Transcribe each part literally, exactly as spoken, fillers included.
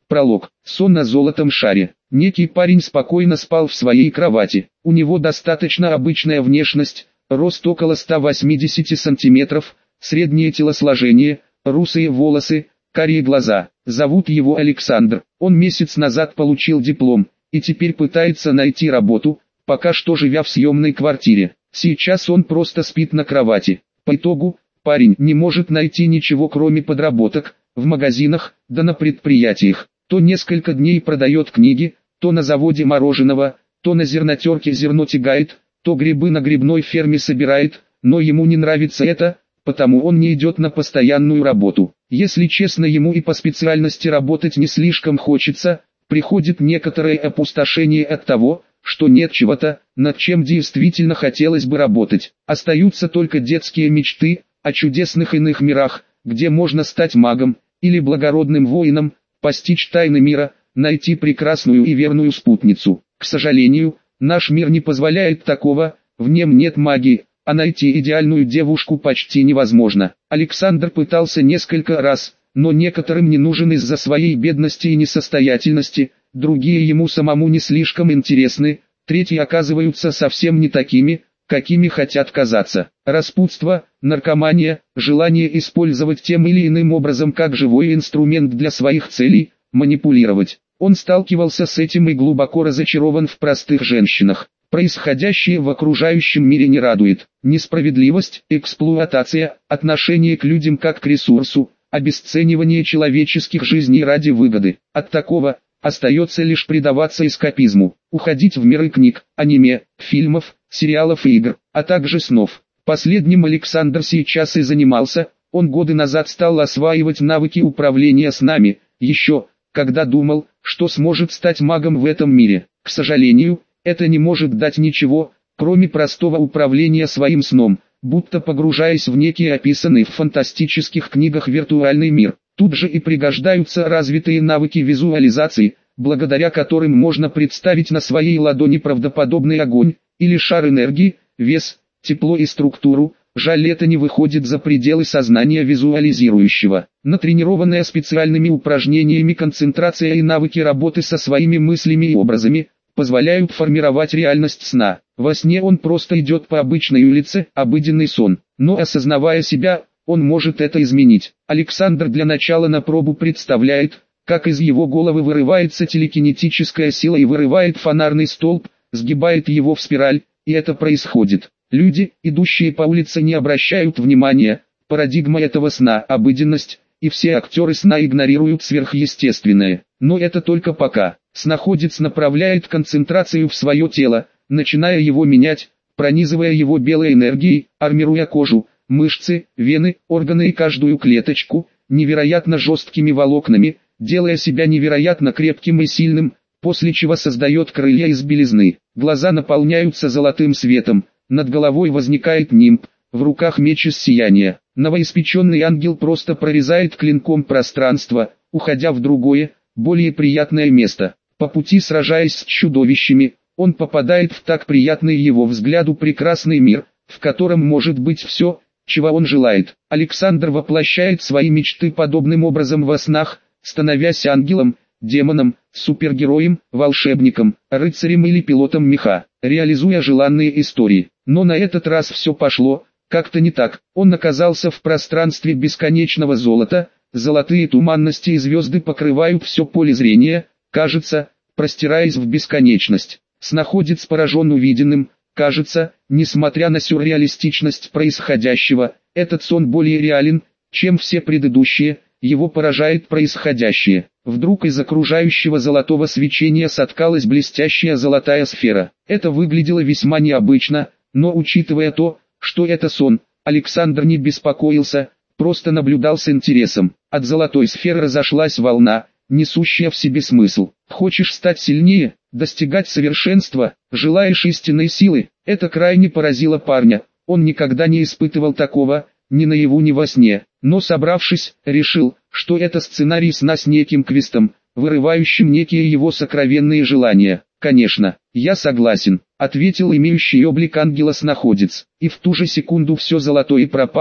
Пролог. Сон на золотом шаре. Некий парень спокойно спал в своей кровати. У него достаточно обычная внешность, рост около ста восьмидесяти сантиметров, среднее телосложение, русые волосы, карие глаза. Зовут его Александр. Он месяц назад получил диплом, и теперь пытается найти работу, пока что живя в съемной квартире. Сейчас он просто спит на кровати. По итогу, парень не может найти ничего кроме подработок, в магазинах, да на предприятиях. То несколько дней продает книги, то на заводе мороженого, то на зернотерке зерно тягает, то грибы на грибной ферме собирает, но ему не нравится это, потому он не идет на постоянную работу. Если честно, ему и по специальности работать не слишком хочется, приходит некоторое опустошение от того, что нет чего-то, над чем действительно хотелось бы работать. Остаются только детские мечты о чудесных иных мирах, где можно стать магом, или благородным воином, постичь тайны мира, найти прекрасную и верную спутницу. К сожалению, наш мир не позволяет такого, в нем нет магии, а найти идеальную девушку почти невозможно. Александр пытался несколько раз, но некоторым не нужен из-за своей бедности и несостоятельности, другие ему самому не слишком интересны, третьи оказываются совсем не такими, какими хотят казаться. Распутство, наркомания, желание использовать тем или иным образом как живой инструмент для своих целей, манипулировать. Он сталкивался с этим и глубоко разочарован в простых женщинах. Происходящее в окружающем мире не радует. Несправедливость, эксплуатация, отношение к людям как к ресурсу, обесценивание человеческих жизней ради выгоды. От такого остается лишь предаваться эскапизму, уходить в миры книг, аниме, фильмов, сериалов и игр, а также снов. Последним Александр сейчас и занимался. Он годы назад стал осваивать навыки управления снами, еще, когда думал, что сможет стать магом в этом мире. К сожалению, это не может дать ничего, кроме простого управления своим сном, будто погружаясь в некий описанный в фантастических книгах виртуальный мир. Тут же и пригождаются развитые навыки визуализации, благодаря которым можно представить на своей ладони правдоподобный огонь, или шар энергии, вес, тепло и структуру. Жаль, это не выходит за пределы сознания визуализирующего. Натренированная специальными упражнениями концентрация и навыки работы со своими мыслями и образами позволяют формировать реальность сна. Во сне он просто идет по обычной улице, обыденный сон, но осознавая себя, он может это изменить. Александр для начала на пробу представляет, как из его головы вырывается телекинетическая сила и вырывает фонарный столб, сгибает его в спираль, и это происходит. Люди, идущие по улице, не обращают внимания, парадигма этого сна – обыденность, и все актеры сна игнорируют сверхъестественное. Но это только пока. Снаходец направляет концентрацию в свое тело, начиная его менять, пронизывая его белой энергией, армируя кожу, мышцы, вены, органы и каждую клеточку, невероятно жесткими волокнами, делая себя невероятно крепким и сильным, после чего создает крылья из белизны. Глаза наполняются золотым светом, над головой возникает нимб, в руках меч из сияния. Новоиспеченный ангел просто прорезает клинком пространство, уходя в другое, более приятное место. По пути сражаясь с чудовищами, он попадает в так приятный его взгляду прекрасный мир, в котором может быть все, чего он желает. Александр воплощает свои мечты подобным образом во снах, становясь ангелом, демоном, супергероем, волшебником, рыцарем или пилотом меха, реализуя желанные истории. Но на этот раз все пошло как-то не так. Он оказался в пространстве бесконечного золота, золотые туманности и звезды покрывают все поле зрения, кажется, простираясь в бесконечность. Снаходец поражен увиденным, кажется, несмотря на сюрреалистичность происходящего, этот сон более реален, чем все предыдущие, его поражает происходящее. Вдруг из окружающего золотого свечения соткалась блестящая золотая сфера. Это выглядело весьма необычно, но учитывая то, что это сон, Александр не беспокоился, просто наблюдал с интересом. От золотой сферы разошлась волна, несущая в себе смысл. Хочешь стать сильнее, достигать совершенства, желаешь истинной силы? Это крайне поразило парня. Он никогда не испытывал такого, ни наяву, ни во сне. Но собравшись, решил, что это сценарий сна с неким квестом, вырывающим некие его сокровенные желания. «Конечно, я согласен», — ответил имеющий облик ангела снаходец. И в ту же секунду все золотое пропало,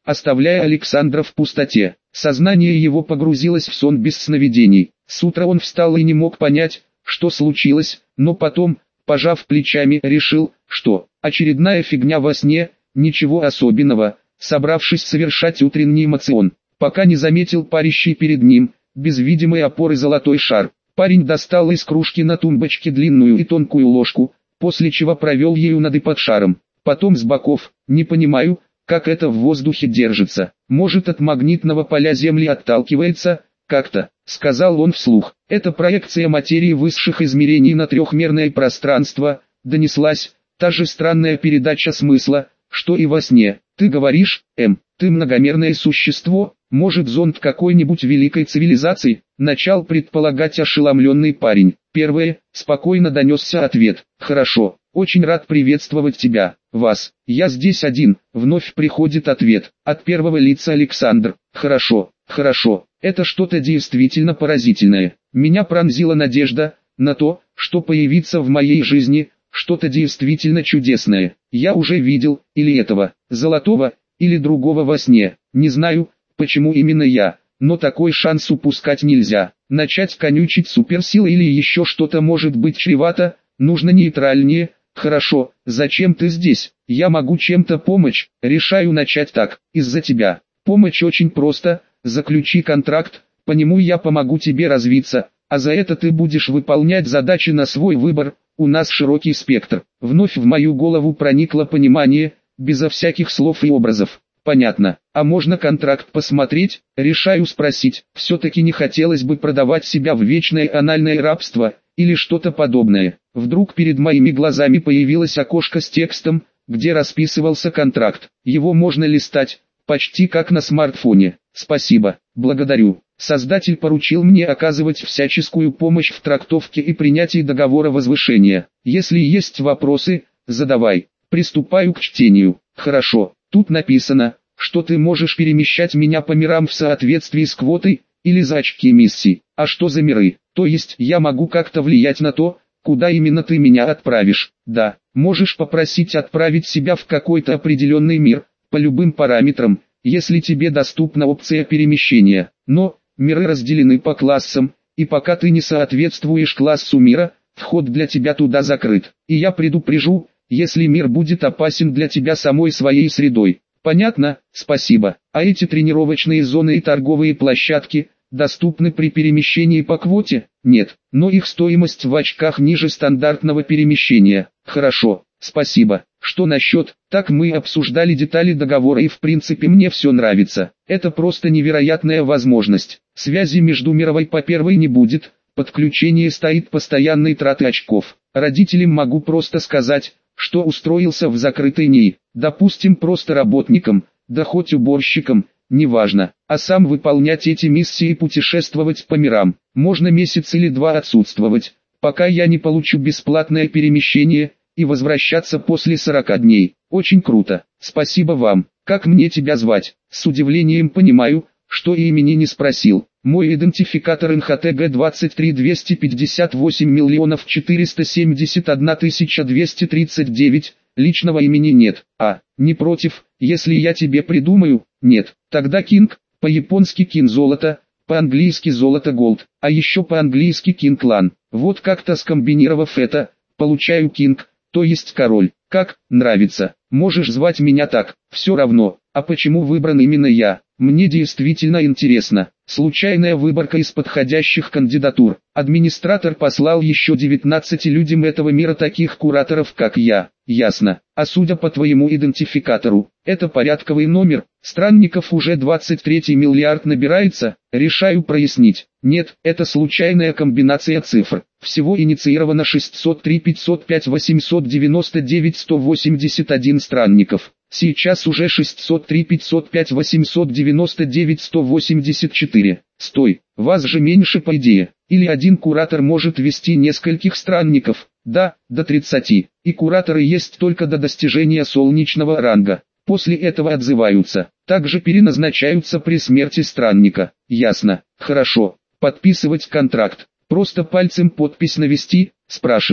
оставляя Александра в пустоте. Сознание его погрузилось в сон без сновидений. С утра он встал и не мог понять, что случилось, но потом, пожав плечами, решил, что очередная фигня во сне, ничего особенного, собравшись совершать утренний эмоцион, пока не заметил парящий перед ним, без видимой опоры золотой шар. Парень достал из кружки на тумбочке длинную и тонкую ложку, после чего провел ею над и под шаром. Потом с боков, не понимаю, как это в воздухе держится, может от магнитного поля Земли отталкивается, как-то, сказал он вслух. Это проекция материи высших измерений на трехмерное пространство, донеслась, та же странная передача смысла, что и во сне. Ты говоришь, М, ты многомерное существо, может зонд какой-нибудь великой цивилизации, начал предполагать ошеломленный парень. Первое, спокойно донесся ответ. Хорошо, очень рад приветствовать тебя, вас, я здесь один, вновь приходит ответ, от первого лица Александр. Хорошо, хорошо, это что-то действительно поразительное. Меня пронзила надежда на то, что появится в моей жизни что-то действительно чудесное. Я уже видел, или этого, золотого, или другого во сне, не знаю, почему именно я, но такой шанс упускать нельзя. Начать конючить суперсилой или еще что-то может быть чревато, нужно нейтральнее. Хорошо, зачем ты здесь? Я могу чем-то помочь, решаю начать так, из-за тебя. Помощь очень просто, заключи контракт, по нему я помогу тебе развиться, а за это ты будешь выполнять задачи на свой выбор, у нас широкий спектр. Вновь в мою голову проникло понимание, безо всяких слов и образов. Понятно, а можно контракт посмотреть? Решаю спросить, все-таки не хотелось бы продавать себя в вечное анальное рабство, или что-то подобное. Вдруг перед моими глазами появилось окошко с текстом, где расписывался контракт. Его можно листать, почти как на смартфоне. Спасибо, благодарю. Создатель поручил мне оказывать всяческую помощь в трактовке и принятии договора возвышения. Если есть вопросы, задавай. Приступаю к чтению. Хорошо, тут написано, что ты можешь перемещать меня по мирам в соответствии с квотой, или за очки миссий. А что за миры? То есть я могу как-то влиять на то, куда именно ты меня отправишь? Да, можешь попросить отправить себя в какой-то определенный мир, по любым параметрам, если тебе доступна опция перемещения. Но, миры разделены по классам, и пока ты не соответствуешь классу мира, вход для тебя туда закрыт. И я предупрежу, если мир будет опасен для тебя самой своей средой. Понятно? Спасибо. А эти тренировочные зоны и торговые площадки доступны при перемещении по квоте? Нет, но их стоимость в очках ниже стандартного перемещения. Хорошо, спасибо. Что насчет, так мы обсуждали детали договора и в принципе мне все нравится. Это просто невероятная возможность. Связи между мировой по первой не будет, подключение стоит постоянной траты очков. Родителям могу просто сказать, что устроился в закрытой НИИ, допустим просто работником, да хоть уборщиком, неважно, а сам выполнять эти миссии и путешествовать по мирам. Можно месяц или два отсутствовать, пока я не получу бесплатное перемещение, и возвращаться после сорока дней. Очень круто, спасибо вам. Как мне тебя звать? С удивлением понимаю, что и имени не спросил. Мой идентификатор эн ха тэ гэ двадцать три двести пятьдесят восемь миллионов четыреста семьдесят одна тысяча двести тридцать девять, личного имени нет. А, не против, если я тебе придумаю? Нет. Тогда Кинг, по-японски Кин золото, по-английски золото голд, а еще по-английски Кинг лан. Вот как-то скомбинировав это, получаю Кинг, то есть король. Как, нравится, можешь звать меня так, все равно. А почему выбран именно я? Мне действительно интересно. Случайная выборка из подходящих кандидатур. Администратор послал еще девятнадцати людям этого мира таких кураторов, как я. Ясно. А судя по твоему идентификатору, это порядковый номер. Странников уже двадцать третий миллиард набирается. Решаю прояснить. Нет, это случайная комбинация цифр. Всего инициировано шестьсот три пятьсот пять восемьсот девяносто девять сто восемьдесят один странников. Сейчас уже шестьсот три пятьсот пять восемьсот девяносто девять сто восемьдесят четыре. Стой, вас же меньше по идее. Или один куратор может вести нескольких странников? Да, до тридцати. И кураторы есть только до достижения солнечного ранга. После этого отзываются. Также переназначаются при смерти странника. Ясно. Хорошо. Подписывать контракт. Просто пальцем подпись навести, спрашиваю.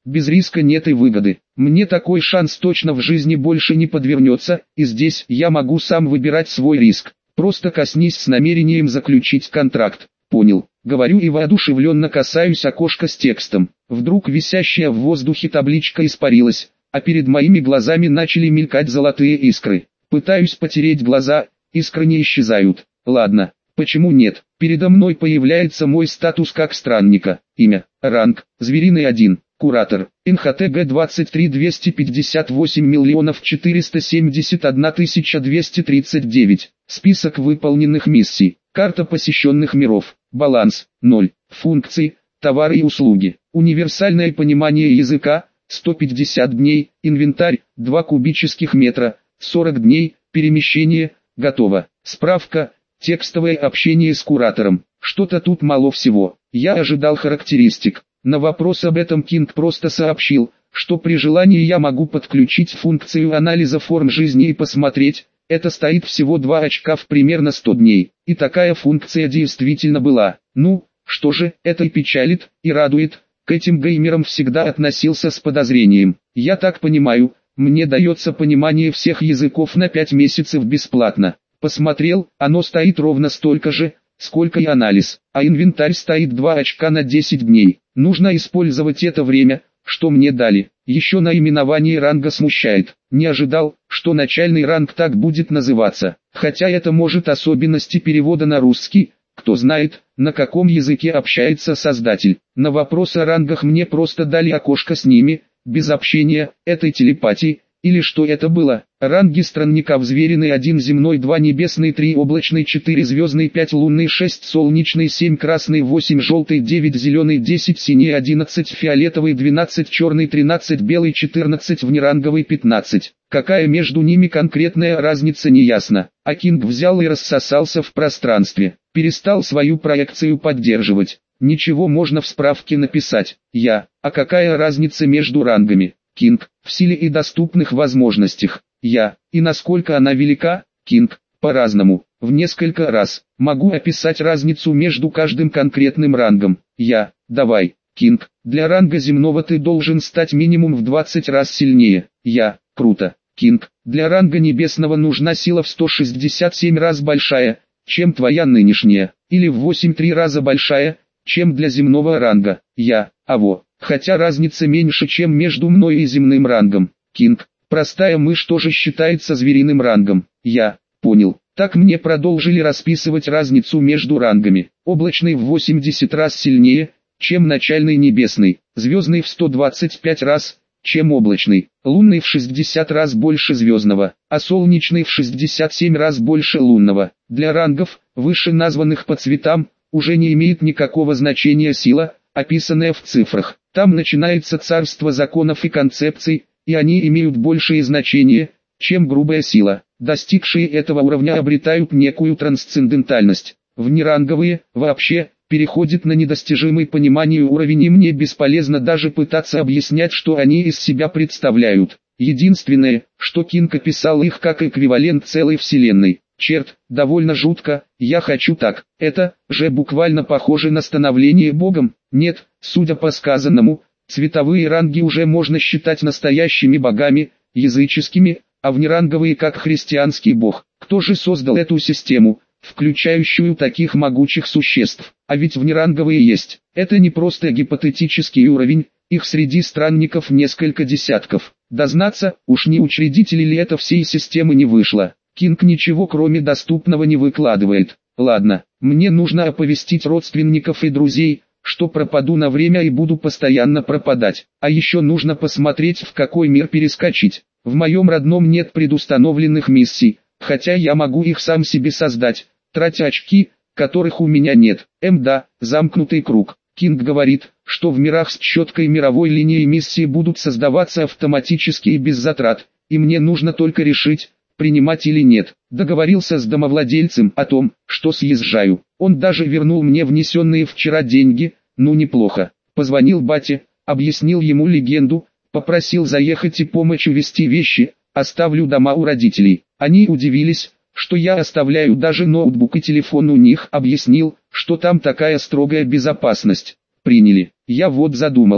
без риска нет и выгоды. Мне такой шанс точно в жизни больше не подвернется, и здесь я могу сам выбирать свой риск. Просто коснись с намерением заключить контракт. Понял. Говорю и воодушевленно касаюсь окошка с текстом. Вдруг висящая в воздухе табличка испарилась, а перед моими глазами начали мелькать золотые искры. Пытаюсь потереть глаза, искры не исчезают. Ладно, почему нет? Передо мной появляется мой статус как странника. Имя, ранг, звериный один, куратор, эн ха тэ гэ двадцать три двести пятьдесят восемь миллионов четыреста семьдесят одна тысяча двести тридцать девять. Список выполненных миссий, карта посещенных миров, баланс, ноль, функции, товары и услуги, универсальное понимание языка, сто пятьдесят дней, инвентарь, два кубических метра, сорок дней, перемещение, готово. Справка, текстовое общение с куратором. Что-то тут мало всего. Я ожидал характеристик. На вопрос об этом Кинг просто сообщил, что при желании я могу подключить функцию анализа форм жизни и посмотреть. Это стоит всего два очка в примерно сто дней. И такая функция действительно была. Ну, что же, это и печалит, и радует. К этим геймерам всегда относился с подозрением. Я так понимаю, мне дается понимание всех языков на пять месяцев бесплатно. Посмотрел, оно стоит ровно столько же, сколько и анализ, а инвентарь стоит два очка на десять дней. Нужно использовать это время, что мне дали. Еще наименование ранга смущает. Не ожидал, что начальный ранг так будет называться. Хотя это может особенности перевода на русский. Кто знает, на каком языке общается создатель. На вопрос о рангах мне просто дали окошко с ними, без общения, этой телепатии. Или что это было? Ранги странников: звериный один, земной два, небесный три, облачный четыре, звездный пять, лунный шесть, солнечный семь, красный восемь, желтый девять, зеленый десять, синий одиннадцать, фиолетовый двенадцать, черный тринадцать, белый четырнадцать, внеранговый пятнадцать. Какая между ними конкретная разница, не ясно. А Кинг взял и рассосался в пространстве. Перестал свою проекцию поддерживать. Ничего, можно в справке написать. Я. А какая разница между рангами? Кинг, в силе и доступных возможностях. Я, и насколько она велика? Кинг, по-разному, в несколько раз. Могу описать разницу между каждым конкретным рангом. Я, давай. Кинг, для ранга земного ты должен стать минимум в двадцать раз сильнее. Я, круто. Кинг, для ранга небесного нужна сила в сто шестьдесят семь раз большая, чем твоя нынешняя, или в восемь-три раза большая, чем для земного ранга. Я, аво. Хотя разница меньше, чем между мной и земным рангом. Кинг, простая мышь тоже считается звериным рангом. Я, понял. Так мне продолжили расписывать разницу между рангами. Облачный в восемьдесят раз сильнее, чем начальный небесный. Звездный в сто двадцать пять раз, чем облачный. Лунный в шестьдесят раз больше звездного, а солнечный в шестьдесят семь раз больше лунного. Для рангов, выше названных по цветам, уже не имеет никакого значения сила, описанная в цифрах. Там начинается царство законов и концепций, и они имеют большее значение, чем грубая сила. Достигшие этого уровня обретают некую трансцендентальность. Внеранговые, вообще, переходят на недостижимый пониманию уровень, и мне бесполезно даже пытаться объяснять, что они из себя представляют. Единственное, что Кинг описал их как эквивалент целой вселенной. Черт, довольно жутко, я хочу так. Это же буквально похоже на становление Богом. Нет, судя по сказанному, цветовые ранги уже можно считать настоящими богами, языческими, а внеранговые как христианский бог. Кто же создал эту систему, включающую таких могучих существ? А ведь внеранговые есть. Это не просто гипотетический уровень, их среди странников несколько десятков. Дознаться, уж не учредители ли это всей системы не вышло. Кинг ничего кроме доступного не выкладывает. Ладно, мне нужно оповестить родственников и друзей, что пропаду на время и буду постоянно пропадать. А еще нужно посмотреть, в какой мир перескочить. В моем родном нет предустановленных миссий, хотя я могу их сам себе создать, тратя очки, которых у меня нет. Мда, замкнутый круг. Кинг говорит, что в мирах с четкой мировой линией миссии будут создаваться автоматически и без затрат, и мне нужно только решить, принимать или нет. Договорился с домовладельцем о том, что съезжаю. Он даже вернул мне внесенные вчера деньги, ну неплохо. Позвонил бате, объяснил ему легенду, попросил заехать и помочь увезти вещи, оставлю дома у родителей. Они удивились, что я оставляю даже ноутбук и телефон у них, объяснил, что там такая строгая безопасность. Приняли. Я вот задумался,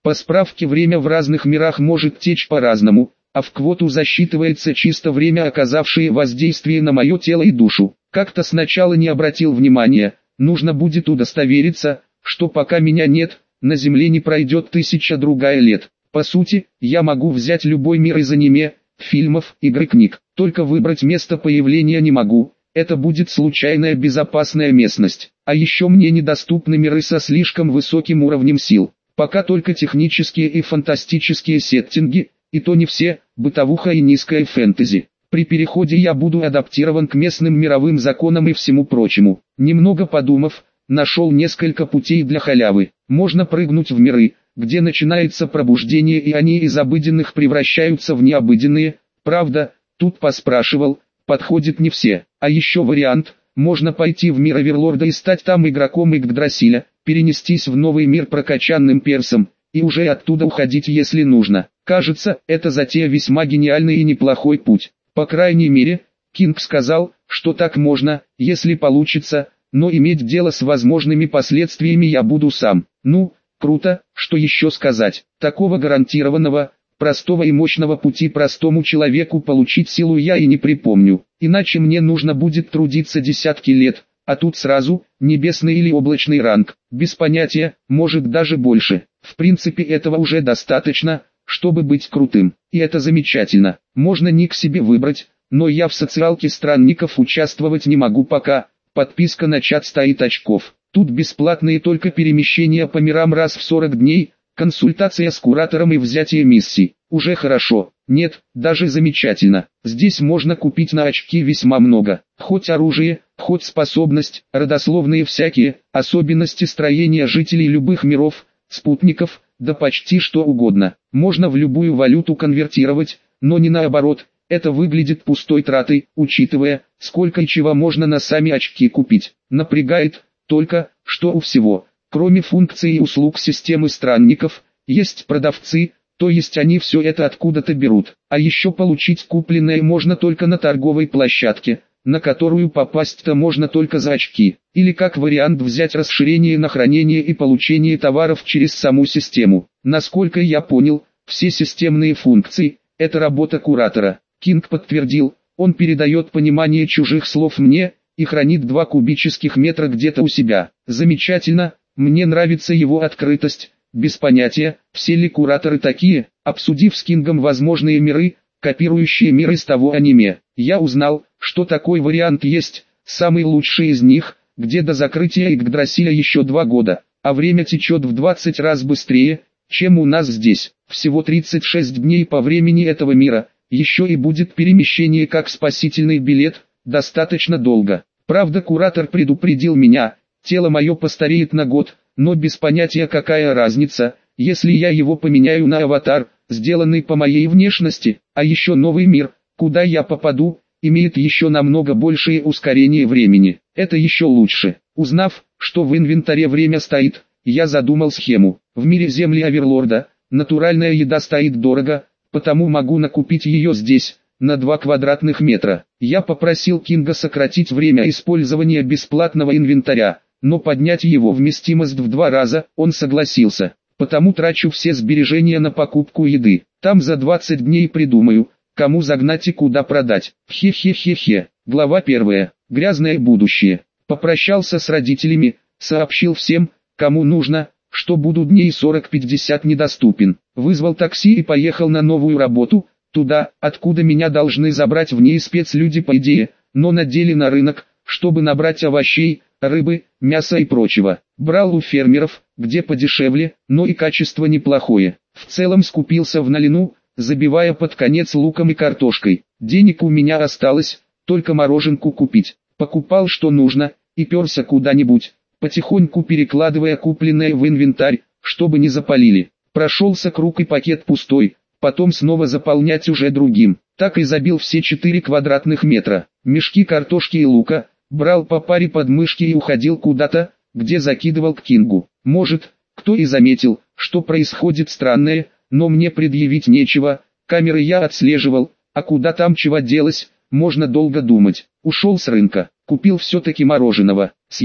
По справке, время в разных мирах может течь по-разному, а в квоту засчитывается чисто время, оказавшее воздействие на мое тело и душу. Как-то сначала не обратил внимания, нужно будет удостовериться, что пока меня нет, на Земле не пройдет тысяча-другая лет. По сути, я могу взять любой мир из аниме, фильмов, игр и книг, только выбрать место появления не могу, это будет случайная безопасная местность. А еще мне недоступны миры со слишком высоким уровнем сил. Пока только технические и фантастические сеттинги, и то не все, бытовуха и низкая фэнтези. При переходе я буду адаптирован к местным мировым законам и всему прочему. Немного подумав, нашел несколько путей для халявы. Можно прыгнуть в миры, где начинается пробуждение, и они из обыденных превращаются в необыденные. Правда, тут поспрашивал, подходит не все. А еще вариант, можно пойти в мир Оверлорда и стать там игроком Игдрасиля, перенестись в новый мир прокачанным персом, и уже оттуда уходить, если нужно. Кажется, эта затея весьма гениальный и неплохой путь. По крайней мере, Кинг сказал, что так можно, если получится, но иметь дело с возможными последствиями я буду сам. Ну, круто, что еще сказать. Такого гарантированного, простого и мощного пути простому человеку получить силу я и не припомню. Иначе мне нужно будет трудиться десятки лет, а тут сразу, небесный или облачный ранг. Без понятия, может даже больше. В принципе, этого уже достаточно, чтобы быть крутым. И это замечательно. Можно ник себе выбрать, но я в социалке странников участвовать не могу пока. Подписка на чат стоит очков. Тут бесплатные только перемещения по мирам раз в сорок дней, консультация с куратором и взятие миссий. Уже хорошо. Нет, даже замечательно. Здесь можно купить на очки весьма много. Хоть оружие, хоть способность, родословные всякие, особенности строения жителей любых миров, спутников, да почти что угодно. Можно в любую валюту конвертировать, но не наоборот. Это выглядит пустой тратой, учитывая, сколько и чего можно на сами очки купить. Напрягает только, что у всего, кроме функций и услуг системы странников, есть продавцы, то есть они все это откуда-то берут. А еще получить купленное можно только на торговой площадке, на которую попасть-то можно только за очки. Или как вариант взять расширение на хранение и получение товаров через саму систему. Насколько я понял, все системные функции – это работа куратора. Кинг подтвердил, он передает понимание чужих слов мне и хранит два кубических метра где-то у себя. Замечательно, мне нравится его открытость, без понятия, все ли кураторы такие. Обсудив с Кингом возможные миры, копирующие мир из того аниме, я узнал, что такой вариант есть, самый лучший из них, где до закрытия Игдрасиля еще два года, а время течет в двадцать раз быстрее, чем у нас здесь. Всего тридцать шесть дней по времени этого мира. Еще и будет перемещение как спасительный билет, достаточно долго. Правда, куратор предупредил меня, тело мое постареет на год, но без понятия какая разница, если я его поменяю на аватар, сделанный по моей внешности. А еще новый мир, куда я попаду, имеет еще намного большее ускорение времени. Это еще лучше. Узнав, что в инвентаре время стоит, я задумал схему. В мире земли Оверлорда, натуральная еда стоит дорого, потому могу накупить ее здесь, на два квадратных метра. Я попросил Кинга сократить время использования бесплатного инвентаря, но поднять его вместимость в два раза он согласился. Потому трачу все сбережения на покупку еды. Там за двадцать дней придумаю, кому загнать и куда продать. Хе-хе-хе-хе. Глава первая. Грязное будущее. Попрощался с родителями, сообщил всем, кому нужно, что буду дней сорок-пятьдесят недоступен. Вызвал такси и поехал на новую работу, туда, откуда меня должны забрать в ней спецлюди по идее, но на деле на рынок, чтобы набрать овощей, рыбы, мяса и прочего. Брал у фермеров, где подешевле, но и качество неплохое. В целом скупился в Налину, забивая под конец луком и картошкой. Денег у меня осталось, только мороженку купить. Покупал что нужно, и перся куда-нибудь, потихоньку перекладывая купленное в инвентарь, чтобы не запалили. Прошелся круг и пакет пустой, потом снова заполнять уже другим. Так и забил все четыре квадратных метра. Мешки картошки и лука, брал по паре под мышки и уходил куда-то, где закидывал к Кингу. Может, кто и заметил, что происходит странное, но мне предъявить нечего, камеры я отслеживал, а куда там чего делось, можно долго думать. Ушел с рынка, купил все-таки мороженого, съел.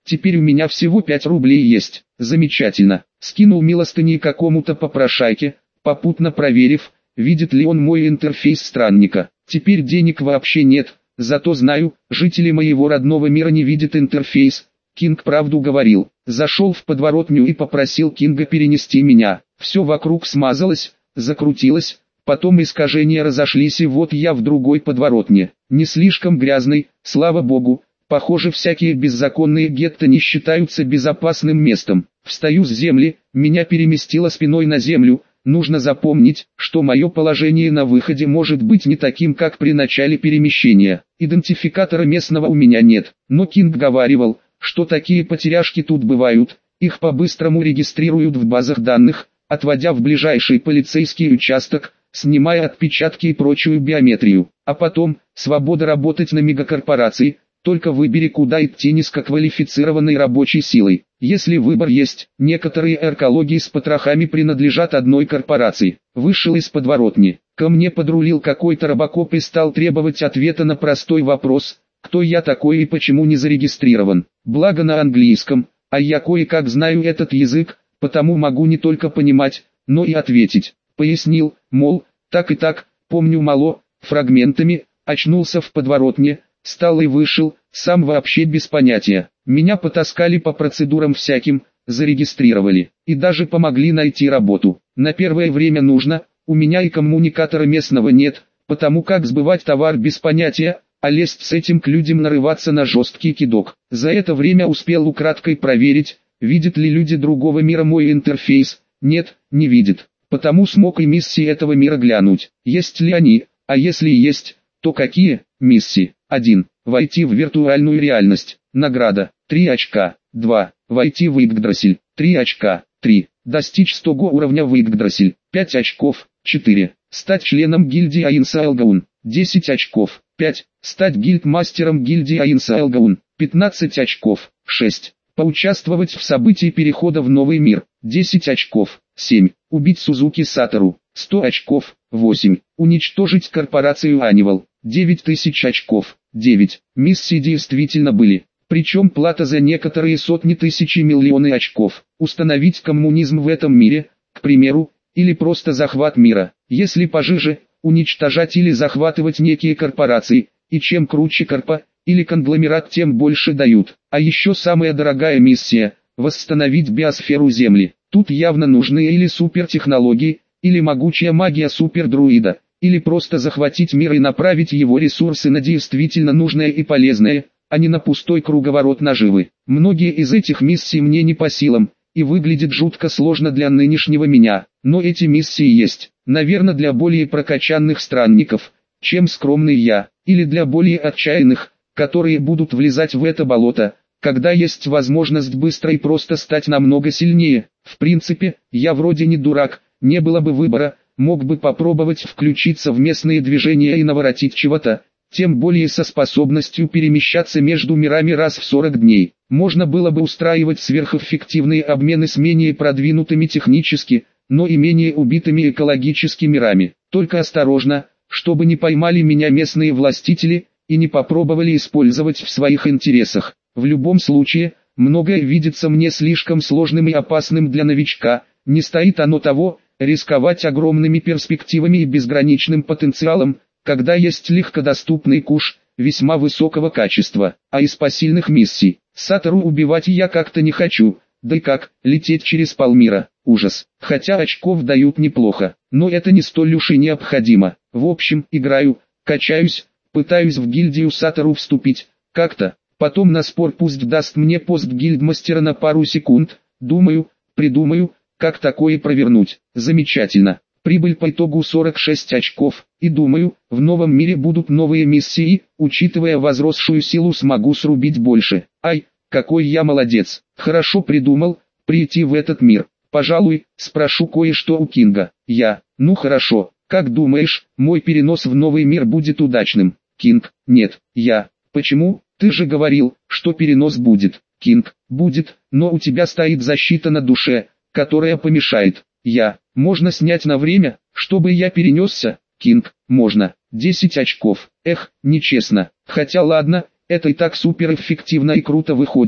Теперь у меня всего пять рублей есть. Замечательно. Скинул милостыни какому-то попрошайке, попутно проверив, видит ли он мой интерфейс странника. Теперь денег вообще нет, зато знаю, жители моего родного мира не видят интерфейс. Кинг правду говорил. Зашел в подворотню и попросил Кинга перенести меня. Все вокруг смазалось, закрутилось, потом искажения разошлись, и вот я в другой подворотне. Не слишком грязный, слава богу. Похоже, всякие беззаконные гетто не считаются безопасным местом. Встаю с земли, меня переместило спиной на землю. Нужно запомнить, что мое положение на выходе может быть не таким, как при начале перемещения. Идентификатора местного у меня нет, но Кинг говаривал, что такие потеряшки тут бывают. Их по-быстрому регистрируют в базах данных, отводя в ближайший полицейский участок, снимая отпечатки и прочую биометрию. А потом, свобода работать на мегакорпорации. Только выбери, куда идти низкоквалифицированной рабочей силой. Если выбор есть, некоторые эркологии с потрохами принадлежат одной корпорации. Вышел из подворотни. Ко мне подрулил какой-то робокоп и стал требовать ответа на простой вопрос, кто я такой и почему не зарегистрирован. Благо на английском, а я кое-как знаю этот язык, потому могу не только понимать, но и ответить. Пояснил, мол, так и так, помню мало, фрагментами, очнулся в подворотне. Встал и вышел, сам вообще без понятия. Меня потаскали по процедурам всяким, зарегистрировали. И даже помогли найти работу. На первое время нужно, у меня и коммуникатора местного нет, потому как сбывать товар без понятия, а лезть с этим к людям, нарываться на жесткий кидок. За это время успел украдкой проверить, видят ли люди другого мира мой интерфейс. Нет, не видят. Потому смог и миссии этого мира глянуть. Есть ли они, а если есть, то какие миссии? один. Войти в виртуальную реальность. Награда. три очка. два. Войти в Игдрасиль. три очка. три. Достичь стого уровня в Игдрасиль. пять очков. четыре. Стать членом гильдии Аинса Элгаун. десять очков. пять. Стать гильдмастером гильдии Аинса Элгаун. пятнадцать очков. шесть. Поучаствовать в событии перехода в новый мир. десять очков. семь. Убить Сузуки Сатору. сто очков. восемь. Уничтожить корпорацию Анивал. девять тысяч очков. девять. Миссии действительно были. Причем плата за некоторые сотни тысяч и миллионы очков. Установить коммунизм в этом мире, к примеру, или просто захват мира. Если пожиже, уничтожать или захватывать некие корпорации, и чем круче корпа, или конгломерат, тем больше дают. А еще самая дорогая миссия – восстановить биосферу Земли. Тут явно нужны или супертехнологии, или могучая магия супердруида, или просто захватить мир и направить его ресурсы на действительно нужное и полезное, а не на пустой круговорот наживы. Многие из этих миссий мне не по силам, и выглядит жутко сложно для нынешнего меня, но эти миссии есть, наверное, для более прокачанных странников, чем скромный я, или для более отчаянных, которые будут влезать в это болото, когда есть возможность быстро и просто стать намного сильнее. В принципе, я вроде не дурак, не было бы выбора, мог бы попробовать включиться в местные движения и наворотить чего-то, тем более со способностью перемещаться между мирами раз в сорок дней. Можно было бы устраивать сверхэффективные обмены с менее продвинутыми технически, но и менее убитыми экологически мирами. Только осторожно, чтобы не поймали меня местные властители и не попробовали использовать в своих интересах. В любом случае, многое видится мне слишком сложным и опасным для новичка, не стоит оно того, рисковать огромными перспективами и безграничным потенциалом, когда есть легкодоступный куш, весьма высокого качества. А из посильных миссий, Сатору убивать я как-то не хочу, да и как, лететь через полмира, ужас. Хотя очков дают неплохо, но это не столь уж и необходимо. В общем, играю, качаюсь, пытаюсь в гильдию Сатору вступить, как-то. Потом на спор пусть даст мне пост гильдмастера на пару секунд, думаю, придумаю, как такое провернуть. Замечательно. Прибыль по итогу сорок шесть очков, и думаю, в новом мире будут новые миссии, учитывая возросшую силу смогу срубить больше. Ай, какой я молодец. Хорошо придумал, прийти в этот мир. Пожалуй, спрошу кое-что у Кинга. Я, ну хорошо, как думаешь, мой перенос в новый мир будет удачным? Кинг, нет, я, почему? Ты же говорил, что перенос будет. Кинг, будет, но у тебя стоит защита на душе, которая помешает. Я, можно снять на время, чтобы я перенесся? Кинг, можно. десять очков. Эх, нечестно. Хотя ладно, это и так суперэффективно и круто выходит.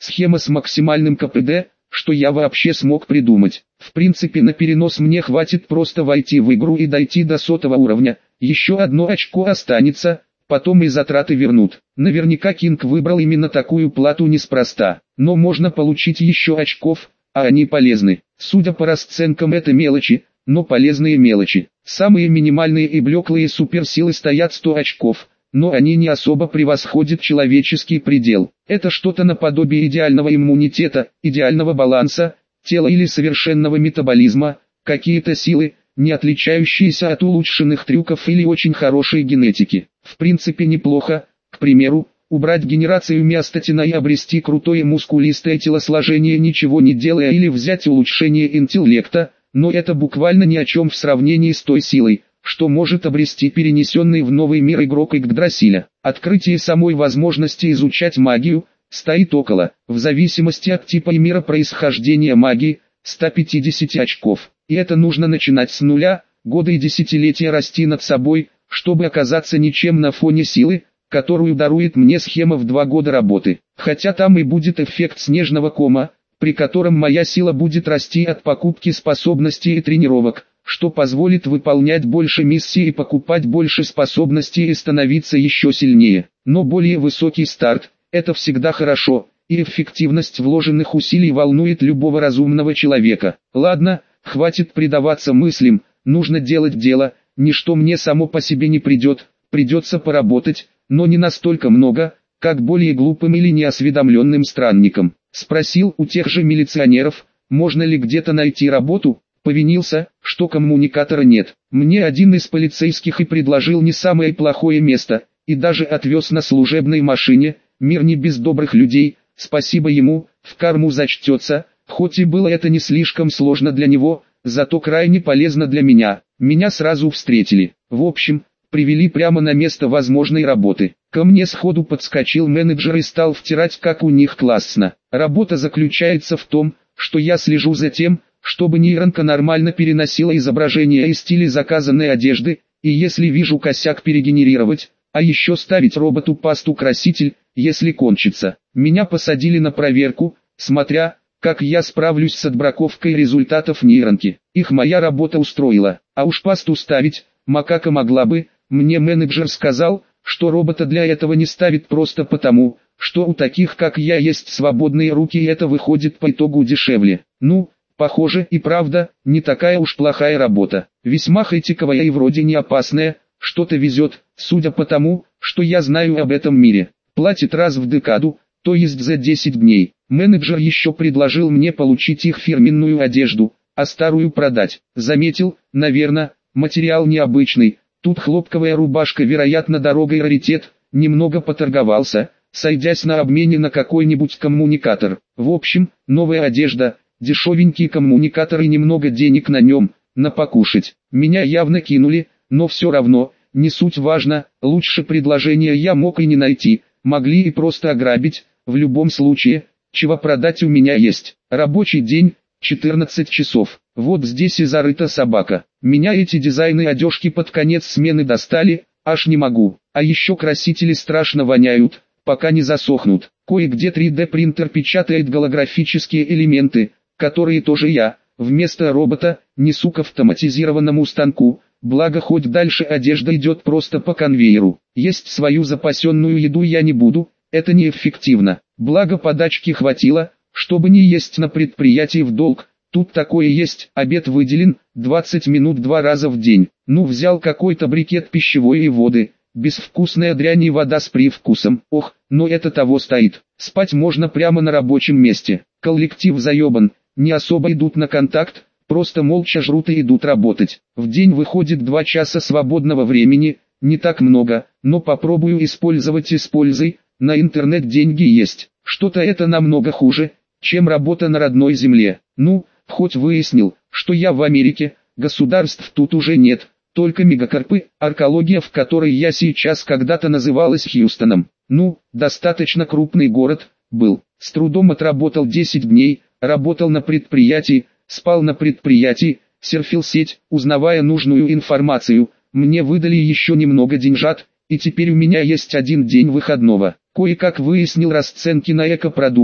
Схема с максимальным ка пэ дэ, что я вообще смог придумать. В принципе на перенос мне хватит просто войти в игру и дойти до сотого уровня, еще одно очко останется, потом и затраты вернут. Наверняка Кинг выбрал именно такую плату неспроста, но можно получить еще очков, а они полезны. Судя по расценкам это мелочи, но полезные мелочи. Самые минимальные и блеклые суперсилы стоят сто очков, но они не особо превосходят человеческий предел. Это что-то наподобие идеального иммунитета, идеального баланса, тела или совершенного метаболизма, какие-то силы, не отличающиеся от улучшенных трюков или очень хорошей генетики. В принципе неплохо, к примеру, убрать генерацию миостатина и обрести крутое мускулистое телосложение ничего не делая или взять улучшение интеллекта, но это буквально ни о чем в сравнении с той силой, что может обрести перенесенный в новый мир игрок Игдрасиля. Открытие самой возможности изучать магию стоит около, в зависимости от типа и мира происхождения магии, ста пятидесяти очков. И это нужно начинать с нуля, года и десятилетия расти над собой, чтобы оказаться ничем на фоне силы, которую дарует мне схема в два года работы. Хотя там и будет эффект снежного кома, при котором моя сила будет расти от покупки способностей и тренировок, что позволит выполнять больше миссий и покупать больше способностей и становиться еще сильнее. Но более высокий старт – это всегда хорошо, и эффективность вложенных усилий волнует любого разумного человека. Ладно, хватит предаваться мыслям, нужно делать дело, ничто мне само по себе не придет, придется поработать, но не настолько много, как более глупым или неосведомленным странникам. Спросил у тех же милиционеров, можно ли где-то найти работу, повинился, что коммуникатора нет. Мне один из полицейских и предложил не самое плохое место, и даже отвез на служебной машине. Мир не без добрых людей, спасибо ему, в карму зачтется, хоть и было это не слишком сложно для него, зато крайне полезно для меня. Меня сразу встретили. В общем, привели прямо на место возможной работы. Ко мне сходу подскочил менеджер и стал втирать, как у них классно. Работа заключается в том, что я слежу за тем, чтобы нейронка нормально переносила изображение и стили заказанной одежды, и если вижу косяк перегенерировать, а еще ставить роботу пасту-краситель, если кончится. Меня посадили на проверку, смотря, как я справлюсь с отбраковкой результатов нейронки. Их моя работа устроила, а уж пасту ставить, макака могла бы. Мне менеджер сказал, что робота для этого не ставит просто потому, что у таких как я есть свободные руки и это выходит по итогу дешевле. Ну, похоже и правда, не такая уж плохая работа. Весьма хай-тековая и вроде не опасная, что-то везет, судя по тому, что я знаю об этом мире. Платит раз в декаду, то есть за десять дней. Менеджер еще предложил мне получить их фирменную одежду, а старую продать. Заметил, наверное, материал необычный. Тут хлопковая рубашка, вероятно, дорогой раритет, немного поторговался, сойдясь на обмене на какой-нибудь коммуникатор. В общем, новая одежда, дешевенький коммуникатор и немного денег на нем, на покушать. Меня явно кинули, но все равно, не суть важно, лучше предложения я мог и не найти, могли и просто ограбить, в любом случае, чего продать у меня есть. Рабочий день, четырнадцать часов. Вот здесь и зарыта собака. Меня эти дизайны одежки под конец смены достали, аж не могу. А еще красители страшно воняют, пока не засохнут. Кое-где три дэ принтер печатает голографические элементы, которые тоже я, вместо робота, несу к автоматизированному станку. Благо хоть дальше одежда идет просто по конвейеру. Есть свою запасенную еду я не буду, это неэффективно. Благо подачки хватило, чтобы не есть на предприятии в долг. Тут такое есть, обед выделен, двадцать минут два раза в день. Ну взял какой-то брикет пищевой и воды, безвкусная дрянь и вода с привкусом. Ох, но это того стоит. Спать можно прямо на рабочем месте. Коллектив заебан, не особо идут на контакт, просто молча жрут и идут работать. В день выходит два часа свободного времени, не так много, но попробую использовать и с пользой, на интернет деньги есть. Что-то это намного хуже, чем работа на родной земле. Ну, хоть выяснил, что я в Америке, государств тут уже нет, только мегакорпы, аркология в которой я сейчас когда-то называлась Хьюстоном. Ну, достаточно крупный город, был. С трудом отработал десять дней, работал на предприятии, спал на предприятии, серфил сеть, узнавая нужную информацию, мне выдали еще немного деньжат, и теперь у меня есть один день выходного. Кое-как выяснил расценки на экопродукты,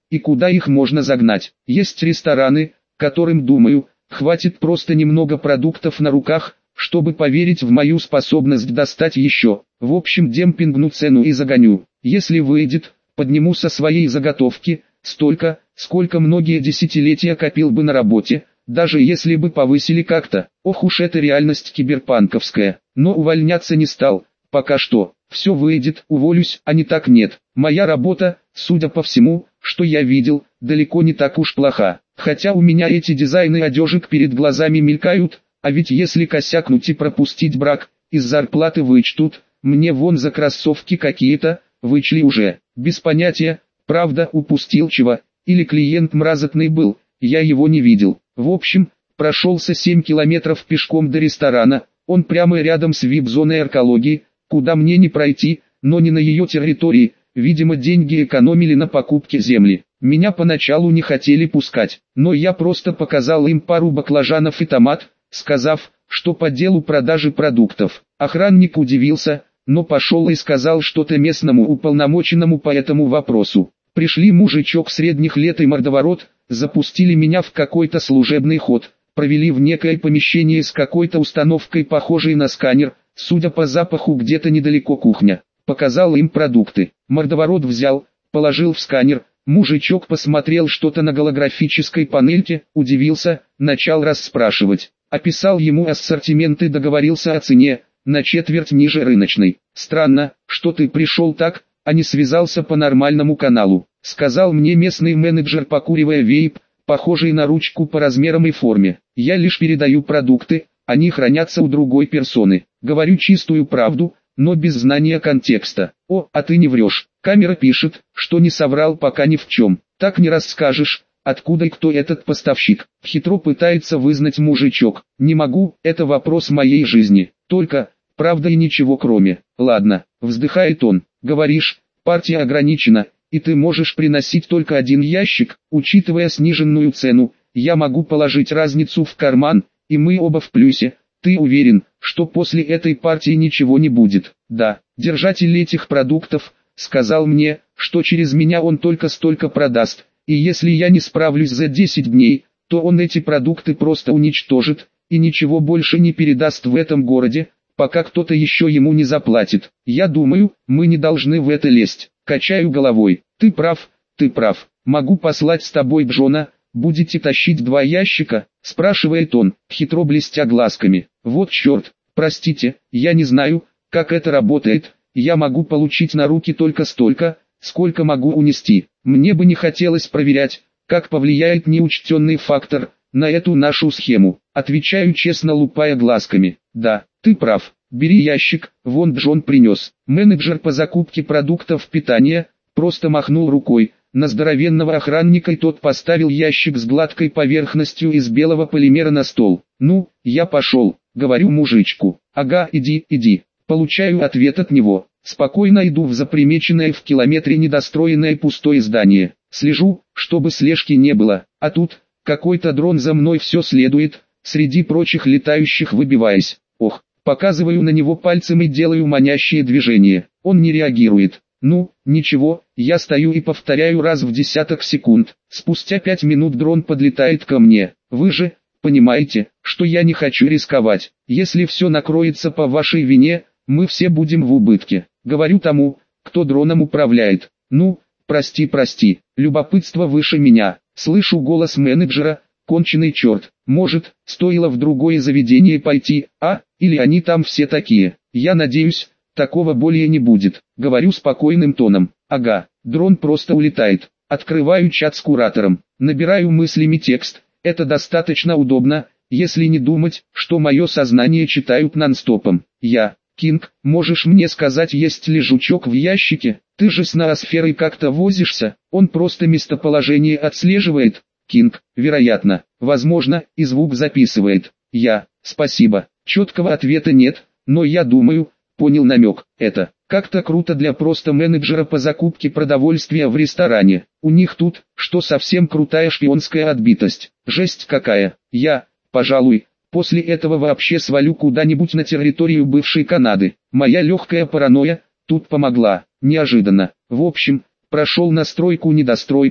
и куда их можно загнать. Есть рестораны, которым, думаю, хватит просто немного продуктов на руках, чтобы поверить в мою способность достать еще. В общем, демпингну цену и загоню. Если выйдет, подниму со своей заготовки столько, сколько многие десятилетия копил бы на работе, даже если бы повысили как-то. Ох уж эта реальность киберпанковская. Но увольняться не стал. Пока что. Все выйдет, уволюсь, а не так нет. Моя работа, судя по всему, что я видел, далеко не так уж плоха. Хотя у меня эти дизайны одежек перед глазами мелькают, а ведь если косякнуть и пропустить брак, из зарплаты вычтут, мне вон за кроссовки какие-то, вычли уже. Без понятия, правда упустил чего, или клиент мразотный был, я его не видел. В общем, прошелся семь километров пешком до ресторана, он прямо рядом с вип-зоной аркологии, куда мне не пройти, но не на ее территории, видимо деньги экономили на покупке земли. Меня поначалу не хотели пускать, но я просто показал им пару баклажанов и томат, сказав, что по делу продажи продуктов. Охранник удивился, но пошел и сказал что-то местному уполномоченному по этому вопросу. Пришли мужичок средних лет и мордоворот, запустили меня в какой-то служебный ход, провели в некое помещение с какой-то установкой, похожей на сканер, судя по запаху где-то недалеко кухня. Показал им продукты. Мордоворот взял, положил в сканер, мужичок посмотрел что-то на голографической панельке, удивился, начал расспрашивать. Описал ему ассортимент и договорился о цене, на четверть ниже рыночной. Странно, что ты пришел так, а не связался по нормальному каналу, сказал мне местный менеджер, покуривая вейп, похожий на ручку по размерам и форме. Я лишь передаю продукты, они хранятся у другой персоны. Говорю чистую правду, но без знания контекста. О, а ты не врешь. Камера пишет, что не соврал пока ни в чем. Так не расскажешь, откуда и кто этот поставщик. Хитро пытается вызнать мужичок. Не могу, это вопрос моей жизни. Только, правда и ничего кроме. Ладно, вздыхает он. Говоришь, партия ограничена, и ты можешь приносить только один ящик. Учитывая сниженную цену, я могу положить разницу в карман, и мы оба в плюсе. Ты уверен, что после этой партии ничего не будет? Да, держатель этих продуктов сказал мне, что через меня он только столько продаст, и если я не справлюсь за десять дней, то он эти продукты просто уничтожит, и ничего больше не передаст в этом городе, пока кто-то еще ему не заплатит. Я думаю, мы не должны в это лезть. Качаю головой. Ты прав, ты прав. Могу послать с тобой Джона. Будете тащить два ящика? Спрашивает он, хитро блестя глазками. Вот черт, простите, я не знаю, как это работает. Я могу получить на руки только столько, сколько могу унести. Мне бы не хотелось проверять, как повлияет неучтенный фактор на эту нашу схему. Отвечаю честно, лупая глазками. Да, ты прав. Бери ящик, вон Джон принес. Менеджер по закупке продуктов питания просто махнул рукой на здоровенного охранника, и тот поставил ящик с гладкой поверхностью из белого полимера на стол. Ну, я пошел, говорю мужичку. Ага, иди, иди. Получаю ответ от него. Спокойно иду в запримеченное в километре недостроенное пустое здание. Слежу, чтобы слежки не было. А тут какой-то дрон за мной все следует, среди прочих летающих выбиваясь. Ох, показываю на него пальцем и делаю манящие движения. Он не реагирует. Ну, ничего, я стою и повторяю раз в десяток секунд. Спустя пять минут дрон подлетает ко мне. Вы же понимаете, что я не хочу рисковать. Если все накроется по вашей вине, мы все будем в убытке. Говорю тому, кто дроном управляет. Ну, прости, прости, любопытство выше меня. Слышу голос менеджера, конченый черт. Может, стоило в другое заведение пойти, а? Или они там все такие? Я надеюсь, такого более не будет. Говорю спокойным тоном. Ага, дрон просто улетает. Открываю чат с куратором. Набираю мыслями текст. Это достаточно удобно, если не думать, что мое сознание читают нон-стопом. Я, Кинг, можешь мне сказать, есть ли жучок в ящике? Ты же с ноосферой как-то возишься. Он просто местоположение отслеживает. Кинг, вероятно, возможно, и звук записывает. Я, спасибо. Четкого ответа нет, но я думаю, понял намек. Это как-то круто для просто менеджера по закупке продовольствия в ресторане. У них тут, что совсем крутая шпионская отбитость. Жесть какая. Я, пожалуй, после этого вообще свалю куда-нибудь на территорию бывшей Канады. Моя легкая паранойя тут помогла. Неожиданно. В общем, прошел настройку-недостройку,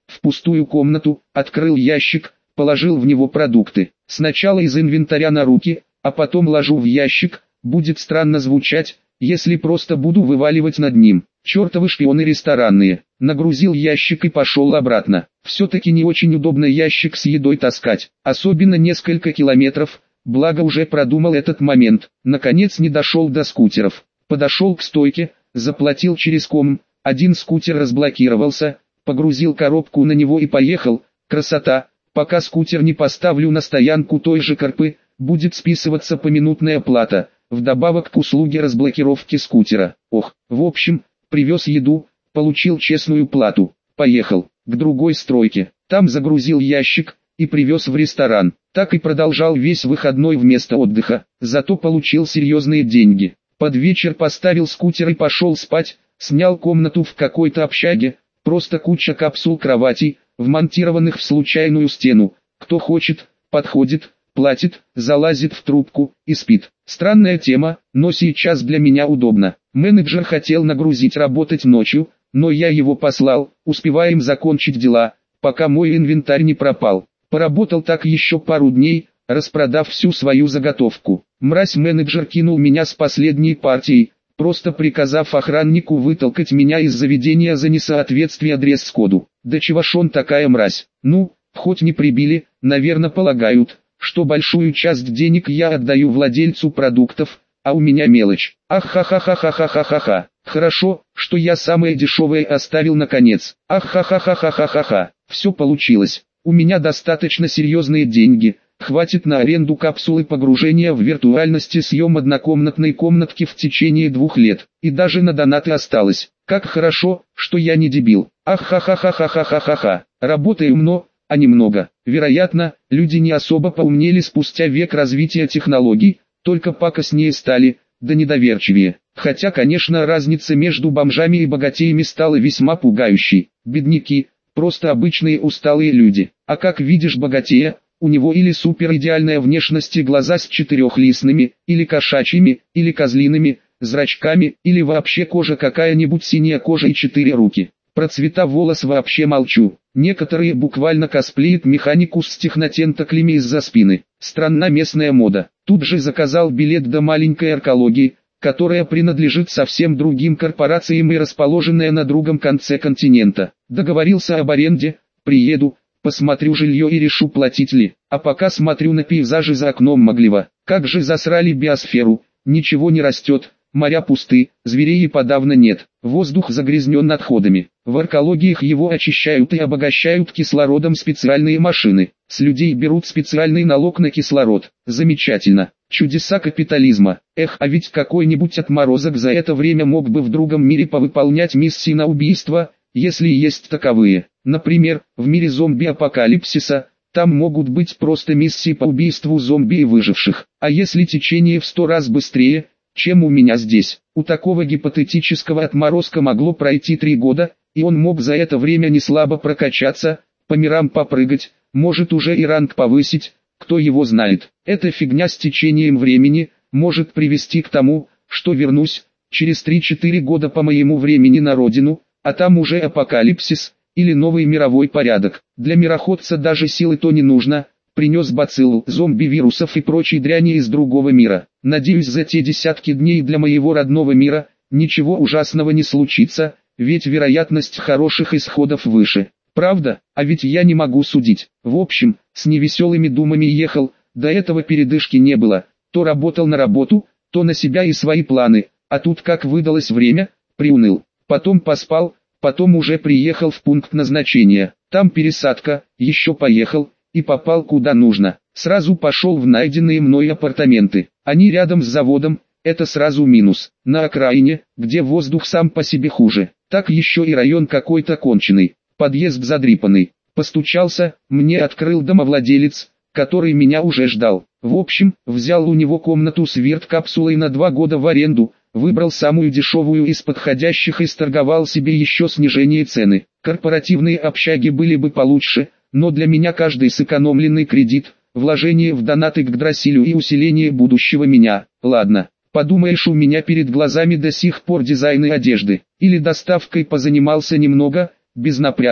в пустую комнату, открыл ящик, положил в него продукты. Сначала из инвентаря на руки, а потом ложу в ящик. Будет странно звучать, если просто буду вываливать над ним. Чертовы шпионы ресторанные. Нагрузил ящик и пошел обратно. Все-таки не очень удобно ящик с едой таскать, особенно несколько километров, благо уже продумал этот момент. Наконец не дошел до скутеров. Подошел к стойке, заплатил через ком, один скутер разблокировался, погрузил коробку на него и поехал. Красота, пока скутер не поставлю на стоянку той же Карпы, будет списываться поминутная плата. Вдобавок к услуге разблокировки скутера. Ох, в общем, привез еду, получил честную плату, поехал к другой стройке, там загрузил ящик и привез в ресторан. Так и продолжал весь выходной вместо отдыха, зато получил серьезные деньги. Под вечер поставил скутер и пошел спать, снял комнату в какой-то общаге, просто куча капсул кроватей, вмонтированных в случайную стену. Кто хочет, подходит, платит, залазит в трубку и спит. Странная тема, но сейчас для меня удобно. Менеджер хотел нагрузить работать ночью, но я его послал, успеваем закончить дела, пока мой инвентарь не пропал. Поработал так еще пару дней, распродав всю свою заготовку. Мразь-менеджер кинул меня с последней партией, просто приказав охраннику вытолкать меня из заведения за несоответствие дресс-коду. Да чего ж он такая мразь? Ну, хоть не прибили, наверное полагают, что большую часть денег я отдаю владельцу продуктов, а у меня мелочь. Ах ха-ха-ха-ха-ха-ха-ха-ха. Хорошо, что я самое дешевое оставил наконец. Ах ха-ха-ха-ха-ха-ха-ха. Все получилось. У меня достаточно серьезные деньги. Хватит на аренду капсулы погружения в виртуальности съем однокомнатной комнатки в течение двух лет. И даже на донаты осталось. Как хорошо, что я не дебил. Ах ха-ха-ха-ха-ха-ха-ха-ха. Работаю много, а немного. Вероятно, люди не особо поумнели спустя век развития технологий, только пакостнее стали, да недоверчивее. Хотя, конечно, разница между бомжами и богатеями стала весьма пугающей. Бедняки, просто обычные усталые люди. А как видишь богатея, у него или суперидеальная внешность и глаза с четырехлистными, или кошачьими, или козлиными, зрачками, или вообще кожа какая-нибудь синяя кожа и четыре руки. Про цвета волос вообще молчу. Некоторые буквально косплеят механику с технотентаклями из-за спины. Странна местная мода. Тут же заказал билет до маленькой аркологии, которая принадлежит совсем другим корпорациям и расположенная на другом конце континента. Договорился об аренде, приеду, посмотрю жилье и решу платить ли. А пока смотрю на пейзажи за окном Моглева. Как же засрали биосферу, ничего не растет. Моря пусты, зверей и подавно нет, воздух загрязнен отходами. В аркологиях его очищают и обогащают кислородом специальные машины. С людей берут специальный налог на кислород. Замечательно. Чудеса капитализма. Эх, а ведь какой-нибудь отморозок за это время мог бы в другом мире повыполнять миссии на убийство, если есть таковые. Например, в мире зомби-апокалипсиса, там могут быть просто миссии по убийству зомби и выживших. А если течение в сто раз быстрее, чем у меня здесь? У такого гипотетического отморозка могло пройти три года, и он мог за это время не слабо прокачаться, по мирам попрыгать, может уже и ранг повысить, кто его знает. Эта фигня с течением времени может привести к тому, что вернусь через три-четыре года по моему времени на родину, а там уже апокалипсис или новый мировой порядок. Для мироходца даже силы то не нужно. Принес бациллу, зомби-вирусов и прочей дряни из другого мира. Надеюсь, за те десятки дней для моего родного мира ничего ужасного не случится, ведь вероятность хороших исходов выше. Правда? А ведь я не могу судить. В общем, с невеселыми думами ехал, до этого передышки не было. То работал на работу, то на себя и свои планы, а тут как выдалось время, приуныл. Потом поспал, потом уже приехал в пункт назначения. Там пересадка, еще поехал. И попал куда нужно. Сразу пошел в найденные мной апартаменты. Они рядом с заводом, это сразу минус. На окраине, где воздух сам по себе хуже. Так еще и район какой-то конченый. Подъезд задрипанный. Постучался, мне открыл домовладелец, который меня уже ждал. В общем, взял у него комнату с вирт-капсулой на два года в аренду, выбрал самую дешевую из подходящих и сторговал себе еще снижение цены. Корпоративные общаги были бы получше, но для меня каждый сэкономленный кредит, вложение в донаты к Драсилю и усиление будущего меня. Ладно, подумаешь, у меня перед глазами до сих пор дизайны одежды. Или доставкой позанимался немного, без напряга,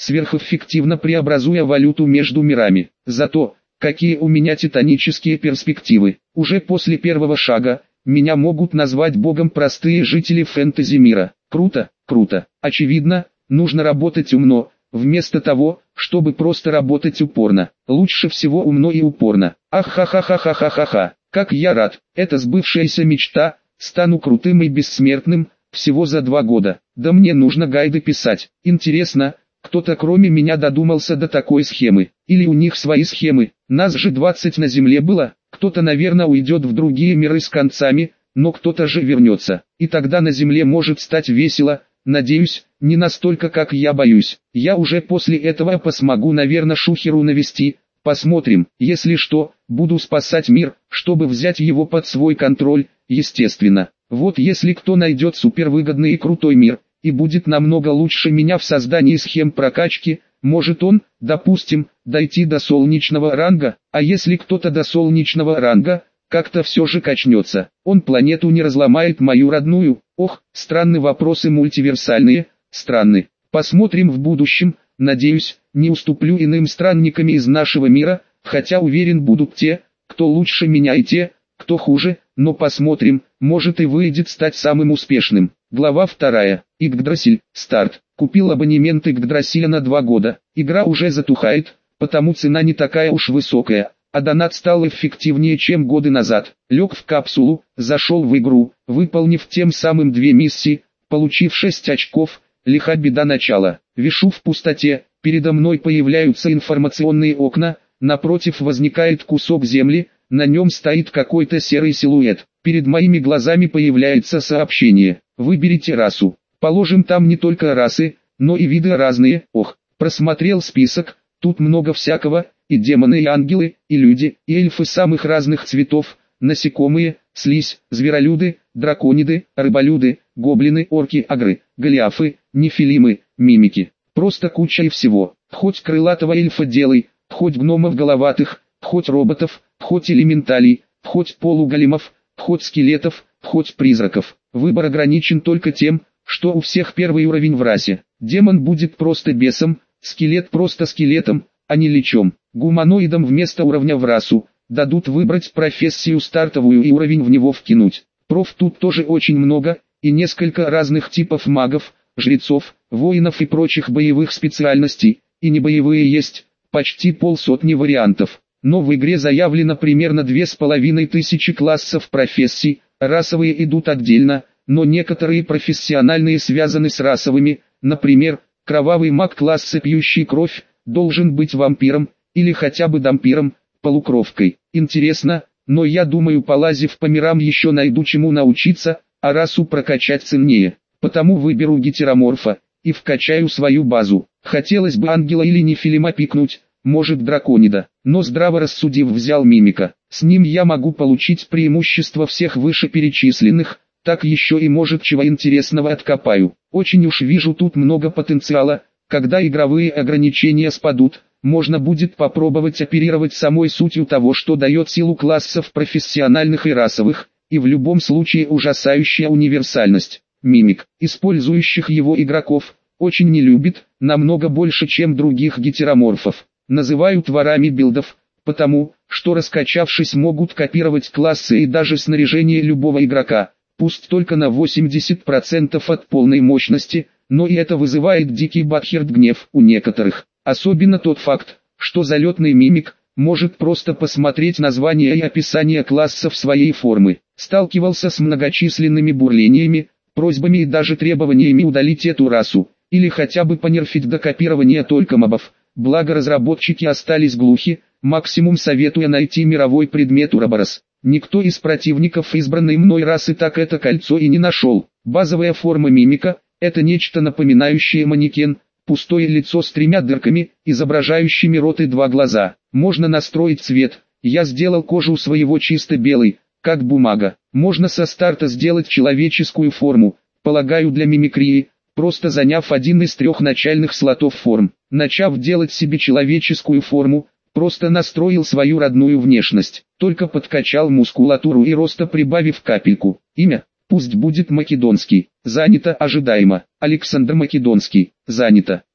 сверхэффективно преобразуя валюту между мирами. Зато, какие у меня титанические перспективы. Уже после первого шага, меня могут назвать богом простые жители фэнтези мира. Круто, круто. Очевидно, нужно работать умно, вместо того, чтобы просто работать упорно. Лучше всего умно и упорно. Ах-ха-ха-ха-ха-ха-ха-ха. Как я рад, это сбывшаяся мечта, стану крутым и бессмертным, всего за два года. Да мне нужно гайды писать. Интересно, кто-то кроме меня додумался до такой схемы. Или у них свои схемы. Нас же двадцать на земле было. Кто-то, наверное, уйдет в другие миры с концами, но кто-то же вернется. И тогда на земле может стать весело. Надеюсь, не настолько, как я боюсь. Я уже после этого посмогу, наверное, шухеру навести. Посмотрим. Если что, буду спасать мир, чтобы взять его под свой контроль, естественно. Вот если кто найдет супервыгодный и крутой мир, и будет намного лучше меня в создании схем прокачки, может он, допустим, дойти до солнечного ранга, а если кто-то до солнечного ранга, как-то все же качнется. Он планету не разломает мою родную. Ох, странные вопросы мультиверсальные, странны. Посмотрим в будущем, надеюсь, не уступлю иным странниками из нашего мира, хотя уверен будут те, кто лучше меня и те, кто хуже, но посмотрим, может и выйдет стать самым успешным. Глава вторая. Игдрасиль. Старт. Купил абонемент Игдрасиля на два года. Игра уже затухает, потому цена не такая уж высокая, а донат стал эффективнее, чем годы назад. Лег в капсулу, зашел в игру, выполнив тем самым две миссии, получив шесть очков, лиха беда начала. Вишу в пустоте, передо мной появляются информационные окна, напротив возникает кусок земли, на нем стоит какой-то серый силуэт. Перед моими глазами появляется сообщение: выберите расу. Положим, там не только расы, но и виды разные. Ох, просмотрел список, тут много всякого, и демоны, и ангелы, и люди, и эльфы самых разных цветов, насекомые, слизь, зверолюды, дракониды, рыболюды, гоблины, орки, агры, голиафы, нефилимы, мимики. Просто куча и всего. Хоть крылатого эльфа делай, хоть гномов головатых, хоть роботов, хоть элементалей, хоть полуголемов, хоть скелетов, хоть призраков. Выбор ограничен только тем, что у всех первый уровень в расе. Демон будет просто бесом, скелет просто скелетом, а не личом. Гуманоидам вместо уровня в расу дадут выбрать профессию стартовую и уровень в него вкинуть. Проф тут тоже очень много, и несколько разных типов магов, жрецов, воинов и прочих боевых специальностей, и небоевые есть, почти полсотни вариантов. Но в игре заявлено примерно две с половиной тысячи классов профессий, расовые идут отдельно, но некоторые профессиональные связаны с расовыми, например, кровавый маг класса пьющий кровь, должен быть вампиром, или хотя бы дампиром, полукровкой. Интересно, но я думаю, полазив по мирам, еще найду чему научиться, а расу прокачать ценнее. Потому выберу гетероморфа, и вкачаю свою базу. Хотелось бы ангела или нефилима пикнуть, может драконида, но здраво рассудив взял мимика. С ним я могу получить преимущество всех вышеперечисленных, так еще и может чего интересного откопаю. Очень уж вижу тут много потенциала, когда игровые ограничения спадут, можно будет попробовать оперировать самой сутью того, что дает силу классов профессиональных и расовых, и в любом случае ужасающая универсальность. Мимик, использующих его игроков, очень не любит, намного больше, чем других гетероморфов. Называют ворами билдов, потому, что раскачавшись могут копировать классы и даже снаряжение любого игрока, пусть только на восемьдесят процентов от полной мощности, но и это вызывает дикий бадхерт гнев у некоторых. Особенно тот факт, что залетный мимик может просто посмотреть название и описание классов своей формы. Сталкивался с многочисленными бурлениями, просьбами и даже требованиями удалить эту расу, или хотя бы понерфить до копирования только мобов. Благо разработчики остались глухи, максимум советуя найти мировой предмет Уроборос. Никто из противников избранной мной расы так это кольцо и не нашел. Базовая форма мимика – это нечто напоминающее манекен, пустое лицо с тремя дырками, изображающими рот и два глаза. Можно настроить цвет, я сделал кожу своего чисто белой, как бумага. Можно со старта сделать человеческую форму, полагаю для мимикрии, просто заняв один из трех начальных слотов форм. Начав делать себе человеческую форму, просто настроил свою родную внешность, только подкачал мускулатуру и роста, прибавив капельку. Имя? Пусть будет Македонский. Занято ожидаемо. Александр Македонский. Занято.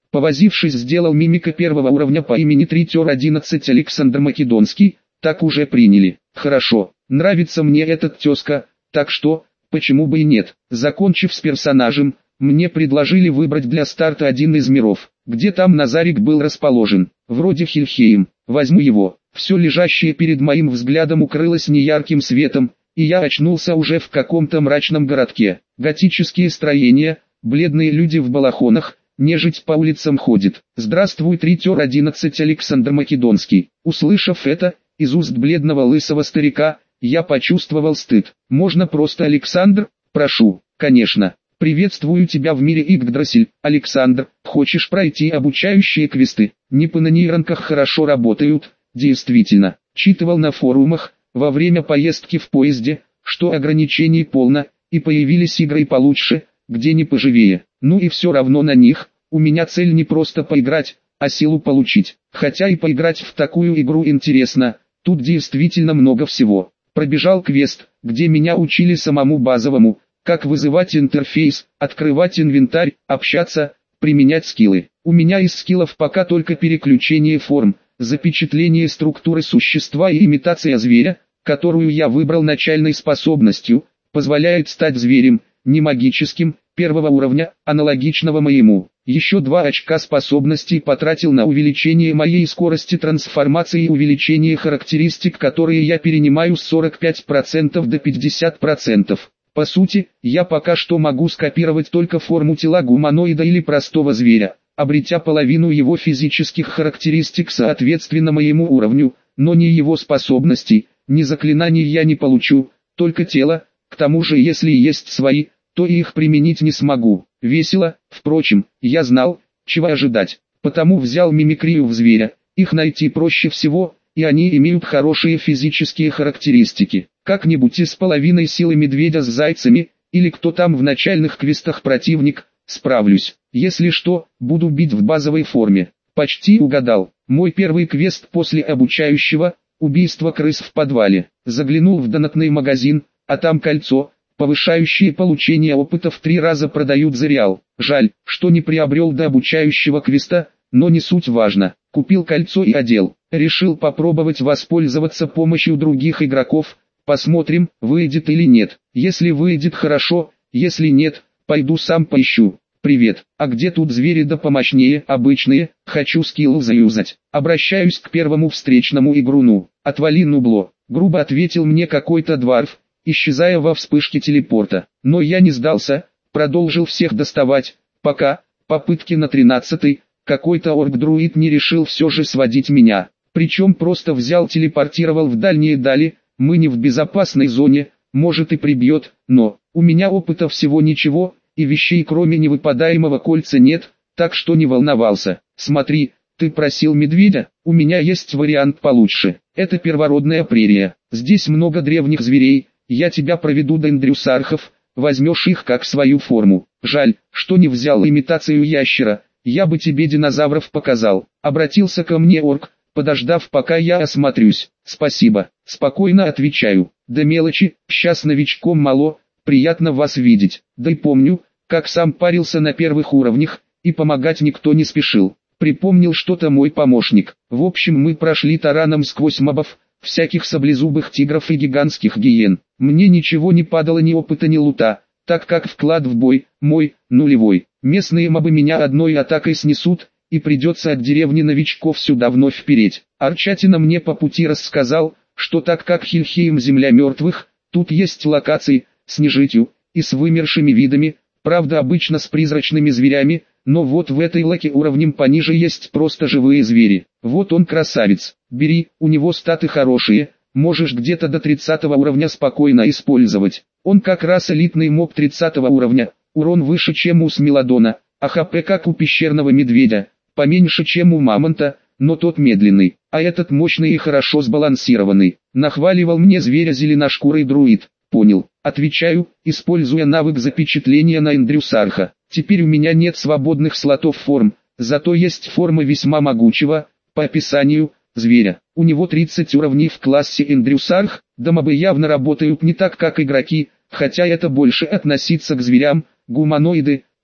Повозившись, сделал мимика первого уровня по имени три одиннадцать Александр Македонский, так уже приняли. Хорошо, нравится мне этот тезка, так что, почему бы и нет. Закончив с персонажем, мне предложили выбрать для старта один из миров, где там Назарик был расположен, вроде Хельхейм. Возьму его. Все лежащее перед моим взглядом укрылось неярким светом, и я очнулся уже в каком-то мрачном городке. Готические строения, бледные люди в балахонах, нежить по улицам ходит. «Здравствуй, три одиннадцать Александр Македонский». Услышав это, из уст бледного лысого старика, я почувствовал стыд. «Можно просто Александр? Прошу». «Конечно. Приветствую тебя в мире Игдрасель, Александр. Хочешь пройти обучающие квесты? Нипы на нейронках хорошо работают». Действительно, читывал на форумах, во время поездки в поезде, что ограничений полно, и появились игры получше, где не поживее. Ну и все равно на них, у меня цель не просто поиграть, а силу получить. Хотя и поиграть в такую игру интересно, тут действительно много всего. Пробежал квест, где меня учили самому базовому, как вызывать интерфейс, открывать инвентарь, общаться, применять скиллы. У меня из скиллов пока только переключение форм, запечатление структуры существа и имитация зверя, которую я выбрал начальной способностью, позволяет стать зверем, не магическим, первого уровня, аналогичного моему. Еще два очка способностей потратил на увеличение моей скорости трансформации и увеличение характеристик, которые я перенимаю с сорок пяти процентов до пятидесяти процентов. По сути, я пока что могу скопировать только форму тела гуманоида или простого зверя, обретя половину его физических характеристик соответственно моему уровню, но ни его способностей, ни заклинаний я не получу, только тело. К тому же, если есть свои, то и их применить не смогу. Весело, впрочем, я знал, чего ожидать, потому взял мимикрию в зверя. Их найти проще всего, и они имеют хорошие физические характеристики. Как-нибудь и с половиной силы медведя с зайцами, или кто там в начальных квестах противник, справлюсь. Если что, буду бить в базовой форме. Почти угадал. Мой первый квест после обучающего – убийство крыс в подвале. Заглянул в донатный магазин, а там кольцо, повышающее получение опыта в три раза продают за реал. Жаль, что не приобрел до обучающего квеста, но не суть важно. Купил кольцо и одел. Решил попробовать воспользоваться помощью других игроков. Посмотрим, выйдет или нет. Если выйдет, хорошо, если нет, пойду сам поищу. Привет, а где тут звери да помощнее, обычные, хочу скилл заюзать. Обращаюсь к первому встречному игруну. Отвали, нубло, грубо ответил мне какой-то дварф, исчезая во вспышке телепорта. Но я не сдался, продолжил всех доставать, пока, попытки на тринадцатый, какой-то орк-друид не решил все же сводить меня. Причем просто взял, телепортировал в дальние дали. Мы не в безопасной зоне, может и прибьет, но у меня опыта всего ничего, и вещей кроме невыпадаемого кольца нет, так что не волновался. Смотри, ты просил медведя, у меня есть вариант получше. Это первородная прерия, здесь много древних зверей, я тебя проведу до эндрюсархов, возьмешь их как свою форму. Жаль, что не взял имитацию ящера, я бы тебе динозавров показал. Обратился ко мне орк, подождав пока я осмотрюсь. Спасибо, спокойно отвечаю. Да мелочи, щас новичком мало, приятно вас видеть. Да и помню, как сам парился на первых уровнях, и помогать никто не спешил. Припомнил что-то мой помощник. В общем, мы прошли тараном сквозь мобов, всяких саблезубых тигров и гигантских гиен. Мне ничего не падало, ни опыта, ни лута, так как вклад в бой, мой, нулевой. Местные мобы меня одной атакой снесут, и придется от деревни новичков сюда вновь впереть. Арчатина мне по пути рассказал, что так как Хельхейм земля мертвых, тут есть локации, с нежитью, и с вымершими видами, правда обычно с призрачными зверями, но вот в этой локе уровнем пониже есть просто живые звери. Вот он красавец, бери, у него статы хорошие, можешь где-то до тридцатого уровня спокойно использовать. Он как раз элитный моб тридцатого уровня, урон выше чем у смелодона, а хп как у пещерного медведя, поменьше чем у мамонта, но тот медленный, а этот мощный и хорошо сбалансированный. Нахваливал мне зверя зеленошкурый друид. Понял, отвечаю, используя навык запечатления на эндрюсарха. Теперь у меня нет свободных слотов форм, зато есть форма весьма могучего, по описанию, зверя. У него тридцать уровней в классе эндрюсарх, да мобы явно работают не так как игроки, хотя это больше относится к зверям, гуманоиды,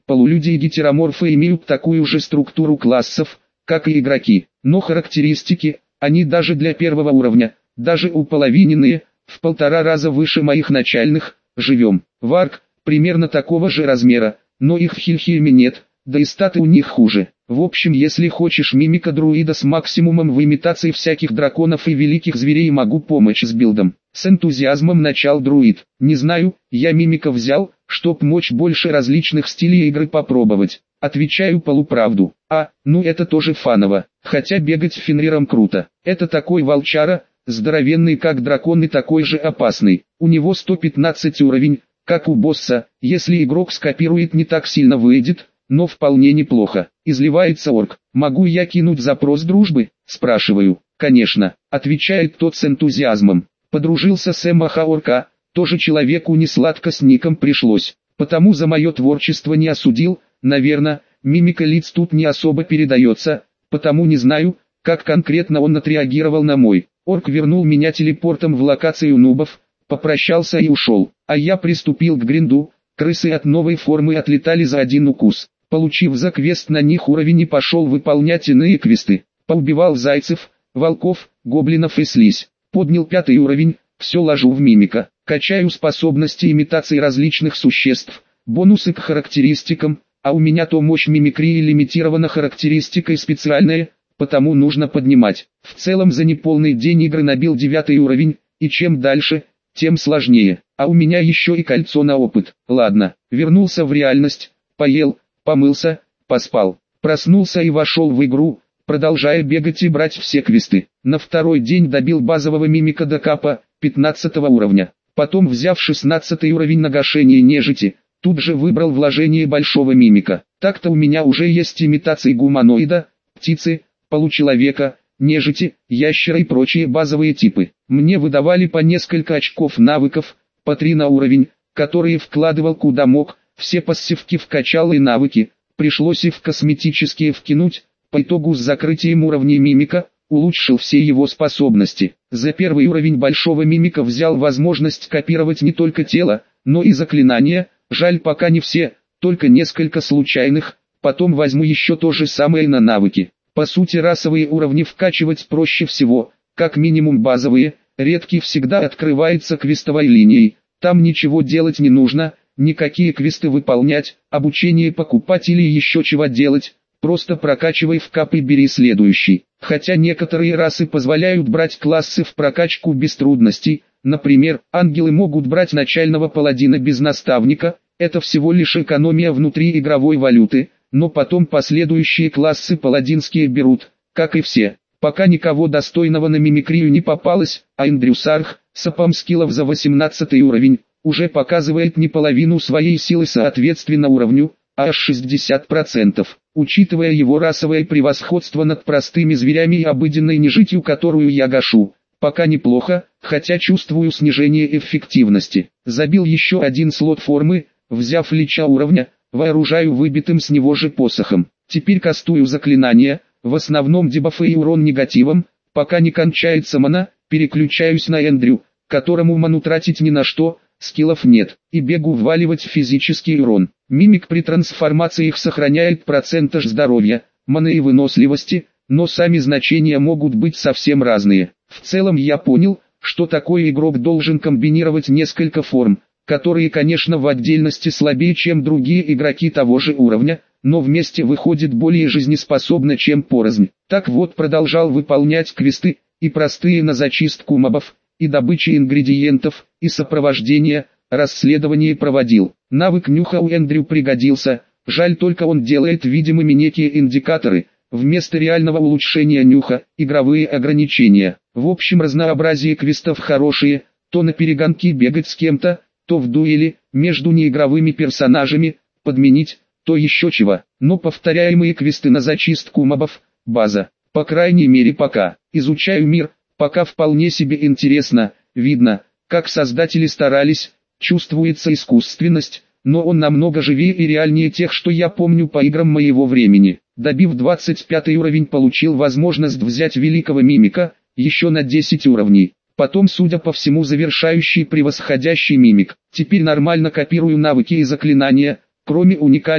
Полулюди и гетероморфы имеют такую же структуру классов, как и игроки, но характеристики, они даже для первого уровня, даже уполовиненные, в полтора раза выше моих начальных. Живем. Варк, примерно такого же размера, но их в Хильхейме нет, да и статы у них хуже. В общем, если хочешь мимика-друида с максимумом в имитации всяких драконов и великих зверей, могу помочь с билдом. С энтузиазмом начал друид. Не знаю, я мимика взял, чтоб мочь больше различных стилей игры попробовать. Отвечаю полуправду. А, ну это тоже фаново. Хотя бегать Фенриром круто. Это такой волчара, здоровенный как дракон и такой же опасный. У него сто пятнадцать уровень, как у босса. Если игрок скопирует, не так сильно выйдет, но вполне неплохо. Изливается орк. Могу я кинуть запрос дружбы? Спрашиваю. Конечно, отвечает тот с энтузиазмом. Подружился с Эмаха-орка, тоже человеку не сладко с ником пришлось. Потому за мое творчество не осудил, наверное, мимика лиц тут не особо передается, потому не знаю, как конкретно он отреагировал на мой. Орк вернул меня телепортом в локацию нубов, попрощался и ушел, а я приступил к гринду. Крысы от новой формы отлетали за один укус. Получив за квест на них уровень, и пошел выполнять иные квесты. Поубивал зайцев, волков, гоблинов и слизь. Поднял пятый уровень, все ложу в мимика. Качаю способности имитации различных существ, бонусы к характеристикам, а у меня то мощь мимикрии лимитирована характеристикой специальная, потому нужно поднимать. В целом за неполный день игры набил девятый уровень, и чем дальше, тем сложнее. А у меня еще и кольцо на опыт. Ладно, вернулся в реальность, поел, помылся, поспал, проснулся и вошел в игру, продолжая бегать и брать все квесты. На второй день добил базового мимика до капа, пятнадцатого уровня. Потом, взяв шестнадцатый уровень на гашение нежити, тут же выбрал вложение большого мимика. Так-то у меня уже есть имитации гуманоида, птицы, получеловека, нежити, ящера и прочие базовые типы. Мне выдавали по несколько очков навыков, по три на уровень, которые вкладывал куда мог, все пассивки вкачал и навыки, пришлось и в косметические вкинуть. По итогу с закрытием уровней мимика, улучшил все его способности. За первый уровень большого мимика взял возможность копировать не только тело, но и заклинания, жаль пока не все, только несколько случайных, потом возьму еще то же самое на навыки. По сути расовые уровни вкачивать проще всего, как минимум базовые, редкий всегда открывается квестовой линией, там ничего делать не нужно, никакие квесты выполнять, обучение покупать или еще чего делать. Просто прокачивай в кап и бери следующий. Хотя некоторые расы позволяют брать классы в прокачку без трудностей. Например, ангелы могут брать начального паладина без наставника. Это всего лишь экономия внутри игровой валюты. Но потом последующие классы паладинские берут, как и все. Пока никого достойного на мимикрию не попалось, а Эндрюсарх, с апом скиллов за восемнадцатый уровень, уже показывает не половину своей силы соответственно уровню, а аж шестьдесят процентов. Учитывая его расовое превосходство над простыми зверями и обыденной нежитью, которую я гашу, пока неплохо, хотя чувствую снижение эффективности. Забил еще один слот формы, взяв лича уровня, вооружаю выбитым с него же посохом. Теперь кастую заклинания, в основном дебафы и урон негативом, пока не кончается мана, переключаюсь на Эндрю, которому ману тратить ни на что, скиллов нет, и бегу вваливать физический урон. Мимик при трансформациях сохраняет процентаж здоровья, маны и выносливости, но сами значения могут быть совсем разные. В целом я понял, что такой игрок должен комбинировать несколько форм, которые, конечно, в отдельности слабее, чем другие игроки того же уровня, но вместе выходит более жизнеспособно, чем порознь. Так вот, продолжал выполнять квесты, и простые на зачистку мобов, и добычи ингредиентов, и сопровождение, расследование проводил. Навык нюха у Эндрю пригодился, жаль только он делает видимыми некие индикаторы, вместо реального улучшения нюха, игровые ограничения. В общем, разнообразие квестов хорошие, то на перегонки бегать с кем-то, то в дуэли, между неигровыми персонажами, подменить, то еще чего. Но повторяемые квесты на зачистку мобов, база. По крайней мере пока. Изучаю мир, пока вполне себе интересно, видно, как создатели старались, чувствуется искусственность, но он намного живее и реальнее тех, что я помню по играм моего времени. Добив двадцать пятый уровень, получил возможность взять великого мимика, еще на десять уровней. Потом, судя по всему, завершающий превосходящий мимик. Теперь нормально копирую навыки и заклинания, кроме уникальных,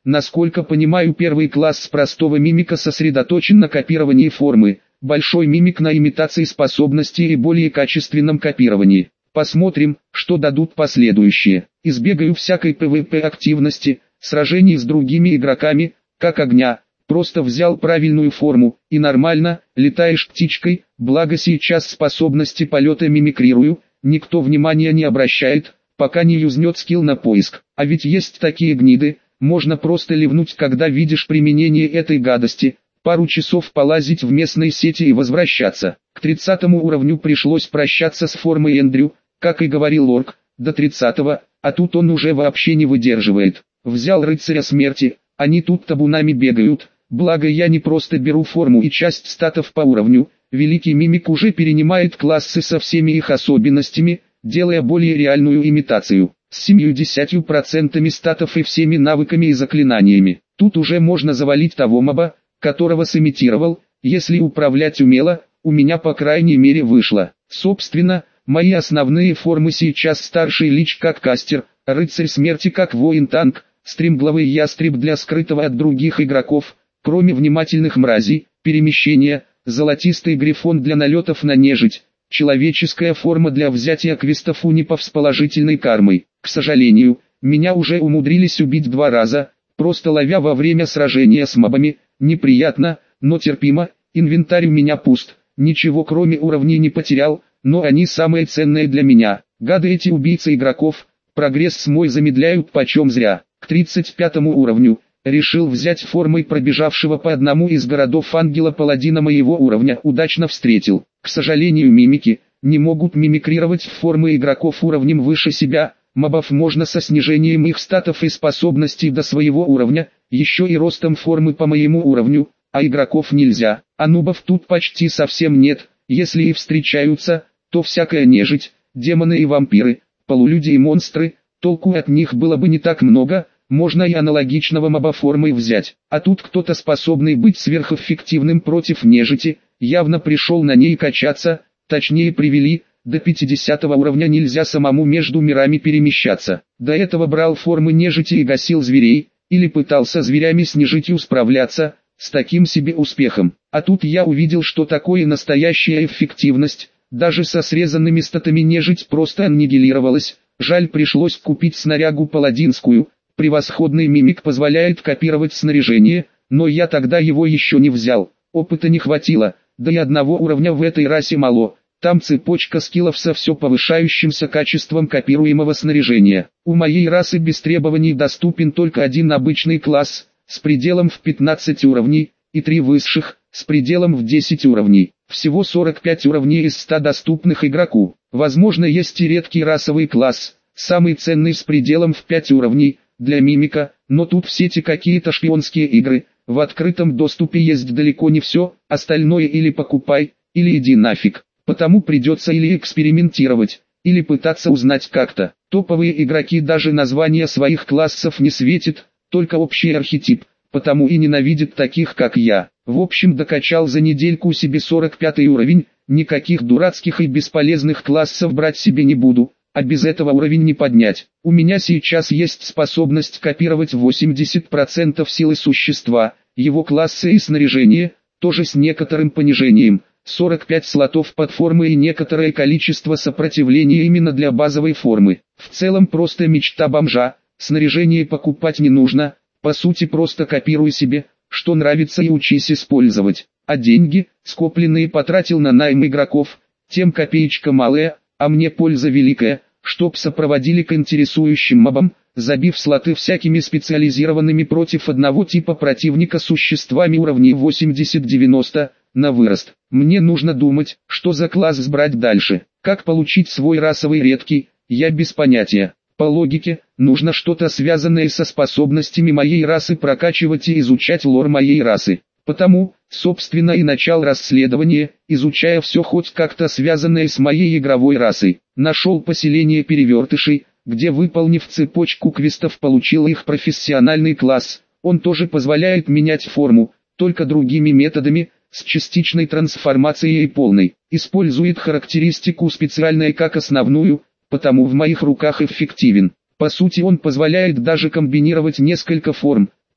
Насколько понимаю, первый класс простого мимика сосредоточен на копировании формы, большой мимик на имитации способностей и более качественном копировании. Посмотрим, что дадут последующие. Избегаю всякой пэ вэ пэ активности, сражений с другими игроками, как огня. Просто взял правильную форму, и нормально, летаешь птичкой, благо сейчас способности полета мимикрирую, никто внимания не обращает, пока не юзнет скилл на поиск. А ведь есть такие гниды, можно просто ливнуть, когда видишь применение этой гадости, пару часов полазить в местной сети и возвращаться. К тридцатому уровню пришлось прощаться с формой Эндрю, как и говорил Орк, до тридцатого, а тут он уже вообще не выдерживает. Взял рыцаря смерти, они тут табунами бегают. Благо я не просто беру форму и часть статов по уровню, великий мимик уже перенимает классы со всеми их особенностями, делая более реальную имитацию, с семьюдесятью процентами статов и всеми навыками и заклинаниями. Тут уже можно завалить того моба, которого сымитировал, если управлять умело, у меня по крайней мере вышло. Собственно, мои основные формы сейчас: старший лич как кастер, рыцарь смерти как воин-танк, стримглавый ястреб для скрытого от других игроков, кроме внимательных мразей, перемещения, золотистый грифон для налетов на нежить, человеческая форма для взятия квестов унипов с положительной кармой. К сожалению, меня уже умудрились убить два раза, просто ловя во время сражения с мобами. Неприятно, но терпимо. Инвентарь у меня пуст, ничего кроме уровней не потерял, но они самые ценные для меня. Гады эти убийцы игроков, прогресс мой замедляют почем зря. К тридцать пятому уровню решил взять формой пробежавшего по одному из городов ангела-паладина моего уровня, удачно встретил. К сожалению, мимики не могут мимикрировать в формы игроков уровнем выше себя, мобов можно со снижением их статов и способностей до своего уровня, еще и ростом формы по моему уровню, а игроков нельзя, а нубов тут почти совсем нет, если и встречаются, то всякая нежить, демоны и вампиры, полулюди и монстры, толку от них было бы не так много. Можно и аналогичного моба формой взять, а тут кто-то способный быть сверхэффективным против нежити, явно пришел на ней качаться, точнее привели, до пятидесятого уровня нельзя самому между мирами перемещаться. До этого брал формы нежити и гасил зверей, или пытался зверями с нежитью справляться, с таким себе успехом. А тут я увидел, что такое настоящая эффективность, даже со срезанными статами нежить просто аннигилировалась, жаль пришлось купить снарягу паладинскую. Превосходный мимик позволяет копировать снаряжение, но я тогда его еще не взял, опыта не хватило, да и одного уровня в этой расе мало, там цепочка скиллов со все повышающимся качеством копируемого снаряжения. У моей расы без требований доступен только один обычный класс, с пределом в пятнадцать уровней, и три высших, с пределом в десять уровней, всего сорок пять уровней из ста доступных игроку. Возможно, есть и редкий расовый класс, самый ценный с пределом в пять уровней, для мимика, но тут в сети какие-то шпионские игры, в открытом доступе есть далеко не все, остальное или покупай, или иди нафиг, потому придется или экспериментировать, или пытаться узнать как-то. Топовые игроки даже названия своих классов не светят, только общий архетип, потому и ненавидят таких как я. В общем, докачал за недельку себе сорок пятый уровень, никаких дурацких и бесполезных классов брать себе не буду. А без этого уровень не поднять. У меня сейчас есть способность копировать восемьдесят процентов силы существа, его классы и снаряжение, тоже с некоторым понижением, сорок пять слотов под формы и некоторое количество сопротивления именно для базовой формы. В целом просто мечта бомжа, снаряжение покупать не нужно, по сути просто копируй себе, что нравится и учись использовать. А деньги, скопленные потратил на найм игроков, тем копеечка малая, а мне польза великая, чтоб сопроводили к интересующим мобам, забив слоты всякими специализированными против одного типа противника существами уровней восемьдесят-девяносто, на вырост. Мне нужно думать, что за класс сбрать дальше, как получить свой расовый редкий, я без понятия. По логике, нужно что-то связанное со способностями моей расы прокачивать и изучать лор моей расы. Потому, собственно, и начал расследование, изучая все хоть как-то связанное с моей игровой расой. Нашел поселение перевертышей, где, выполнив цепочку квестов, получил их профессиональный класс. Он тоже позволяет менять форму, только другими методами, с частичной трансформацией и полной. Использует характеристику специальная как основную, потому в моих руках эффективен. По сути, он позволяет даже комбинировать несколько форм.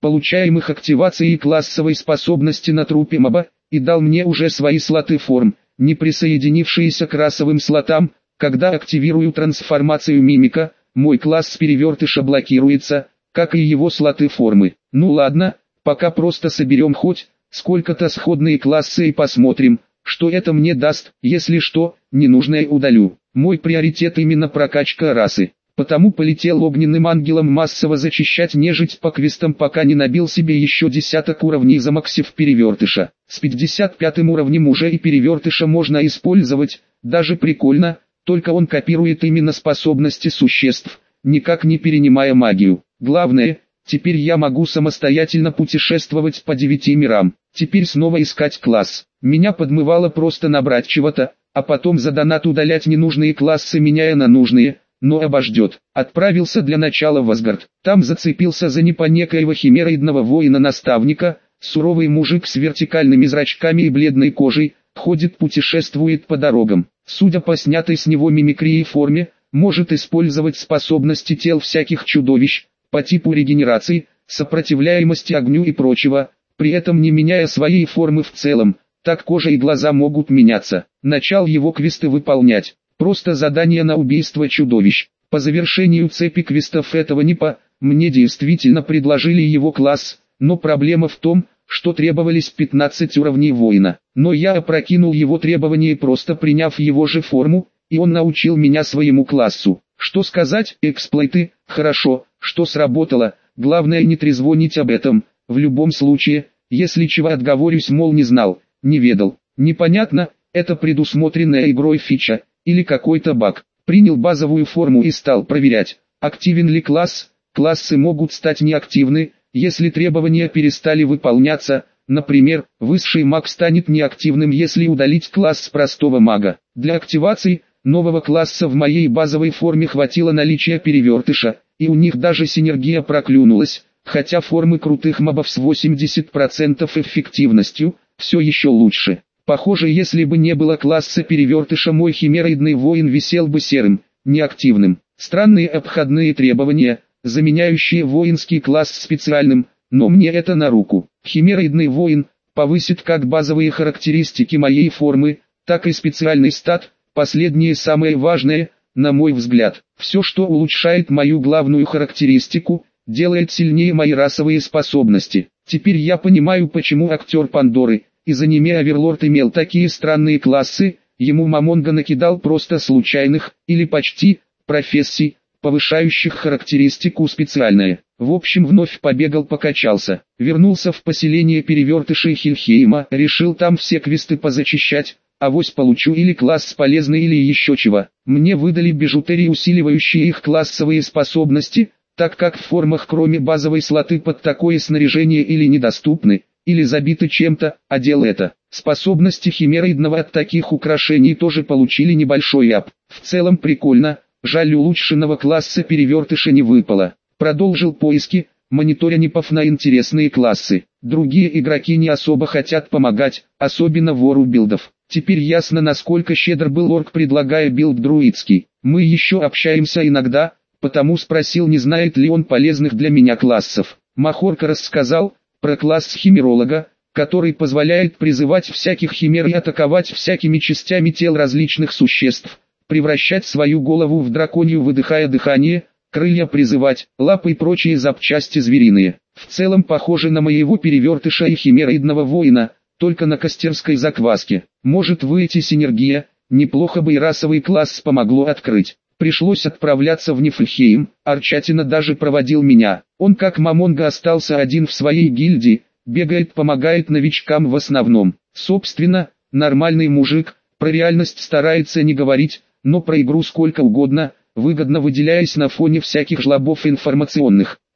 получаемых активацией классовой способности на трупе моба, и дал мне уже свои слоты форм, не присоединившиеся к расовым слотам. Когда активирую трансформацию мимика, мой класс перевертыша блокируется, как и его слоты формы. Ну ладно, пока просто соберем хоть сколько-то сходные классы и посмотрим, что это мне даст. Если что, ненужное удалю. Мой приоритет именно прокачка расы. Потому полетел огненным ангелом массово зачищать нежить по квестам, пока не набил себе еще десяток уровней, замаксив перевертыша. С пятьдесят пятым уровнем уже и перевертыша можно использовать, даже прикольно, только он копирует именно способности существ, никак не перенимая магию. Главное, теперь я могу самостоятельно путешествовать по девяти мирам. Теперь снова искать класс. Меня подмывало просто набрать чего-то, а потом за донат удалять ненужные классы, меняя на нужные. Но обождет. Отправился для начала в Асгард. Там зацепился за непонекоего химероидного воина-наставника, суровый мужик с вертикальными зрачками и бледной кожей, ходит, путешествует по дорогам. Судя по снятой с него мимикрии форме, может использовать способности тел всяких чудовищ, по типу регенерации, сопротивляемости огню и прочего, при этом не меняя своей формы в целом, так кожа и глаза могут меняться. Начал его квесты выполнять. Просто задание на убийство чудовищ. По завершению цепи квестов этого НИПа, мне действительно предложили его класс, но проблема в том, что требовались пятнадцать уровней воина. Но я опрокинул его требования, просто приняв его же форму, и он научил меня своему классу. Что сказать, эксплойты, хорошо, что сработало, главное не трезвонить об этом. В любом случае, если чего отговорюсь, мол, не знал, не ведал. Непонятно, это предусмотренная игрой фича или какой-то баг. Принял базовую форму и стал проверять, активен ли класс. Классы могут стать неактивны, если требования перестали выполняться. Например, высший маг станет неактивным, если удалить класс простого мага. Для активации нового класса в моей базовой форме хватило наличия перевертыша, и у них даже синергия проклюнулась, хотя формы крутых мобов с восемьдесят процентов эффективностью, все еще лучше. Похоже, если бы не было класса перевертыша, мой химероидный воин висел бы серым, неактивным. Странные обходные требования, заменяющие воинский класс специальным, но мне это на руку. Химероидный воин повысит как базовые характеристики моей формы, так и специальный стат, последнее самое важное, на мой взгляд. Все, что улучшает мою главную характеристику, делает сильнее мои расовые способности. Теперь я понимаю, почему актер Пандоры из аниме Оверлорд имел такие странные классы. Ему Мамонга накидал просто случайных, или почти, профессий, повышающих характеристику специальное. В общем, вновь побегал, покачался. Вернулся в поселение перевертышей Хильхейма, решил там все квесты позачищать. Авось получу или класс полезный, или еще чего. Мне выдали бижутерии, усиливающие их классовые способности, так как в формах кроме базовой слоты под такое снаряжение или недоступны, или забиты чем-то, а дело это. Способности химероидного от таких украшений тоже получили небольшой ап. В целом прикольно, жаль, улучшенного класса перевертыша не выпало. Продолжил поиски, мониторя нипов на интересные классы. Другие игроки не особо хотят помогать, особенно вору билдов. Теперь ясно, насколько щедр был орк, предлагая билд друидский. Мы еще общаемся иногда, потому спросил, не знает ли он полезных для меня классов. Махорка рассказал про класс химеролога, который позволяет призывать всяких химер и атаковать всякими частями тел различных существ, превращать свою голову в драконью, выдыхая дыхание, крылья призывать, лапы и прочие запчасти звериные. В целом похоже на моего перевертыша и химероидного воина, только на костерской закваске. Может выйти синергия, неплохо бы и расовый класс помогло открыть. Пришлось отправляться в Нифльхейм, Арчатина даже проводил меня. Он как Мамонга остался один в своей гильдии, бегает, помогает новичкам в основном. Собственно, нормальный мужик, про реальность старается не говорить, но про игру сколько угодно, выгодно выделяясь на фоне всяких жлобов информационных.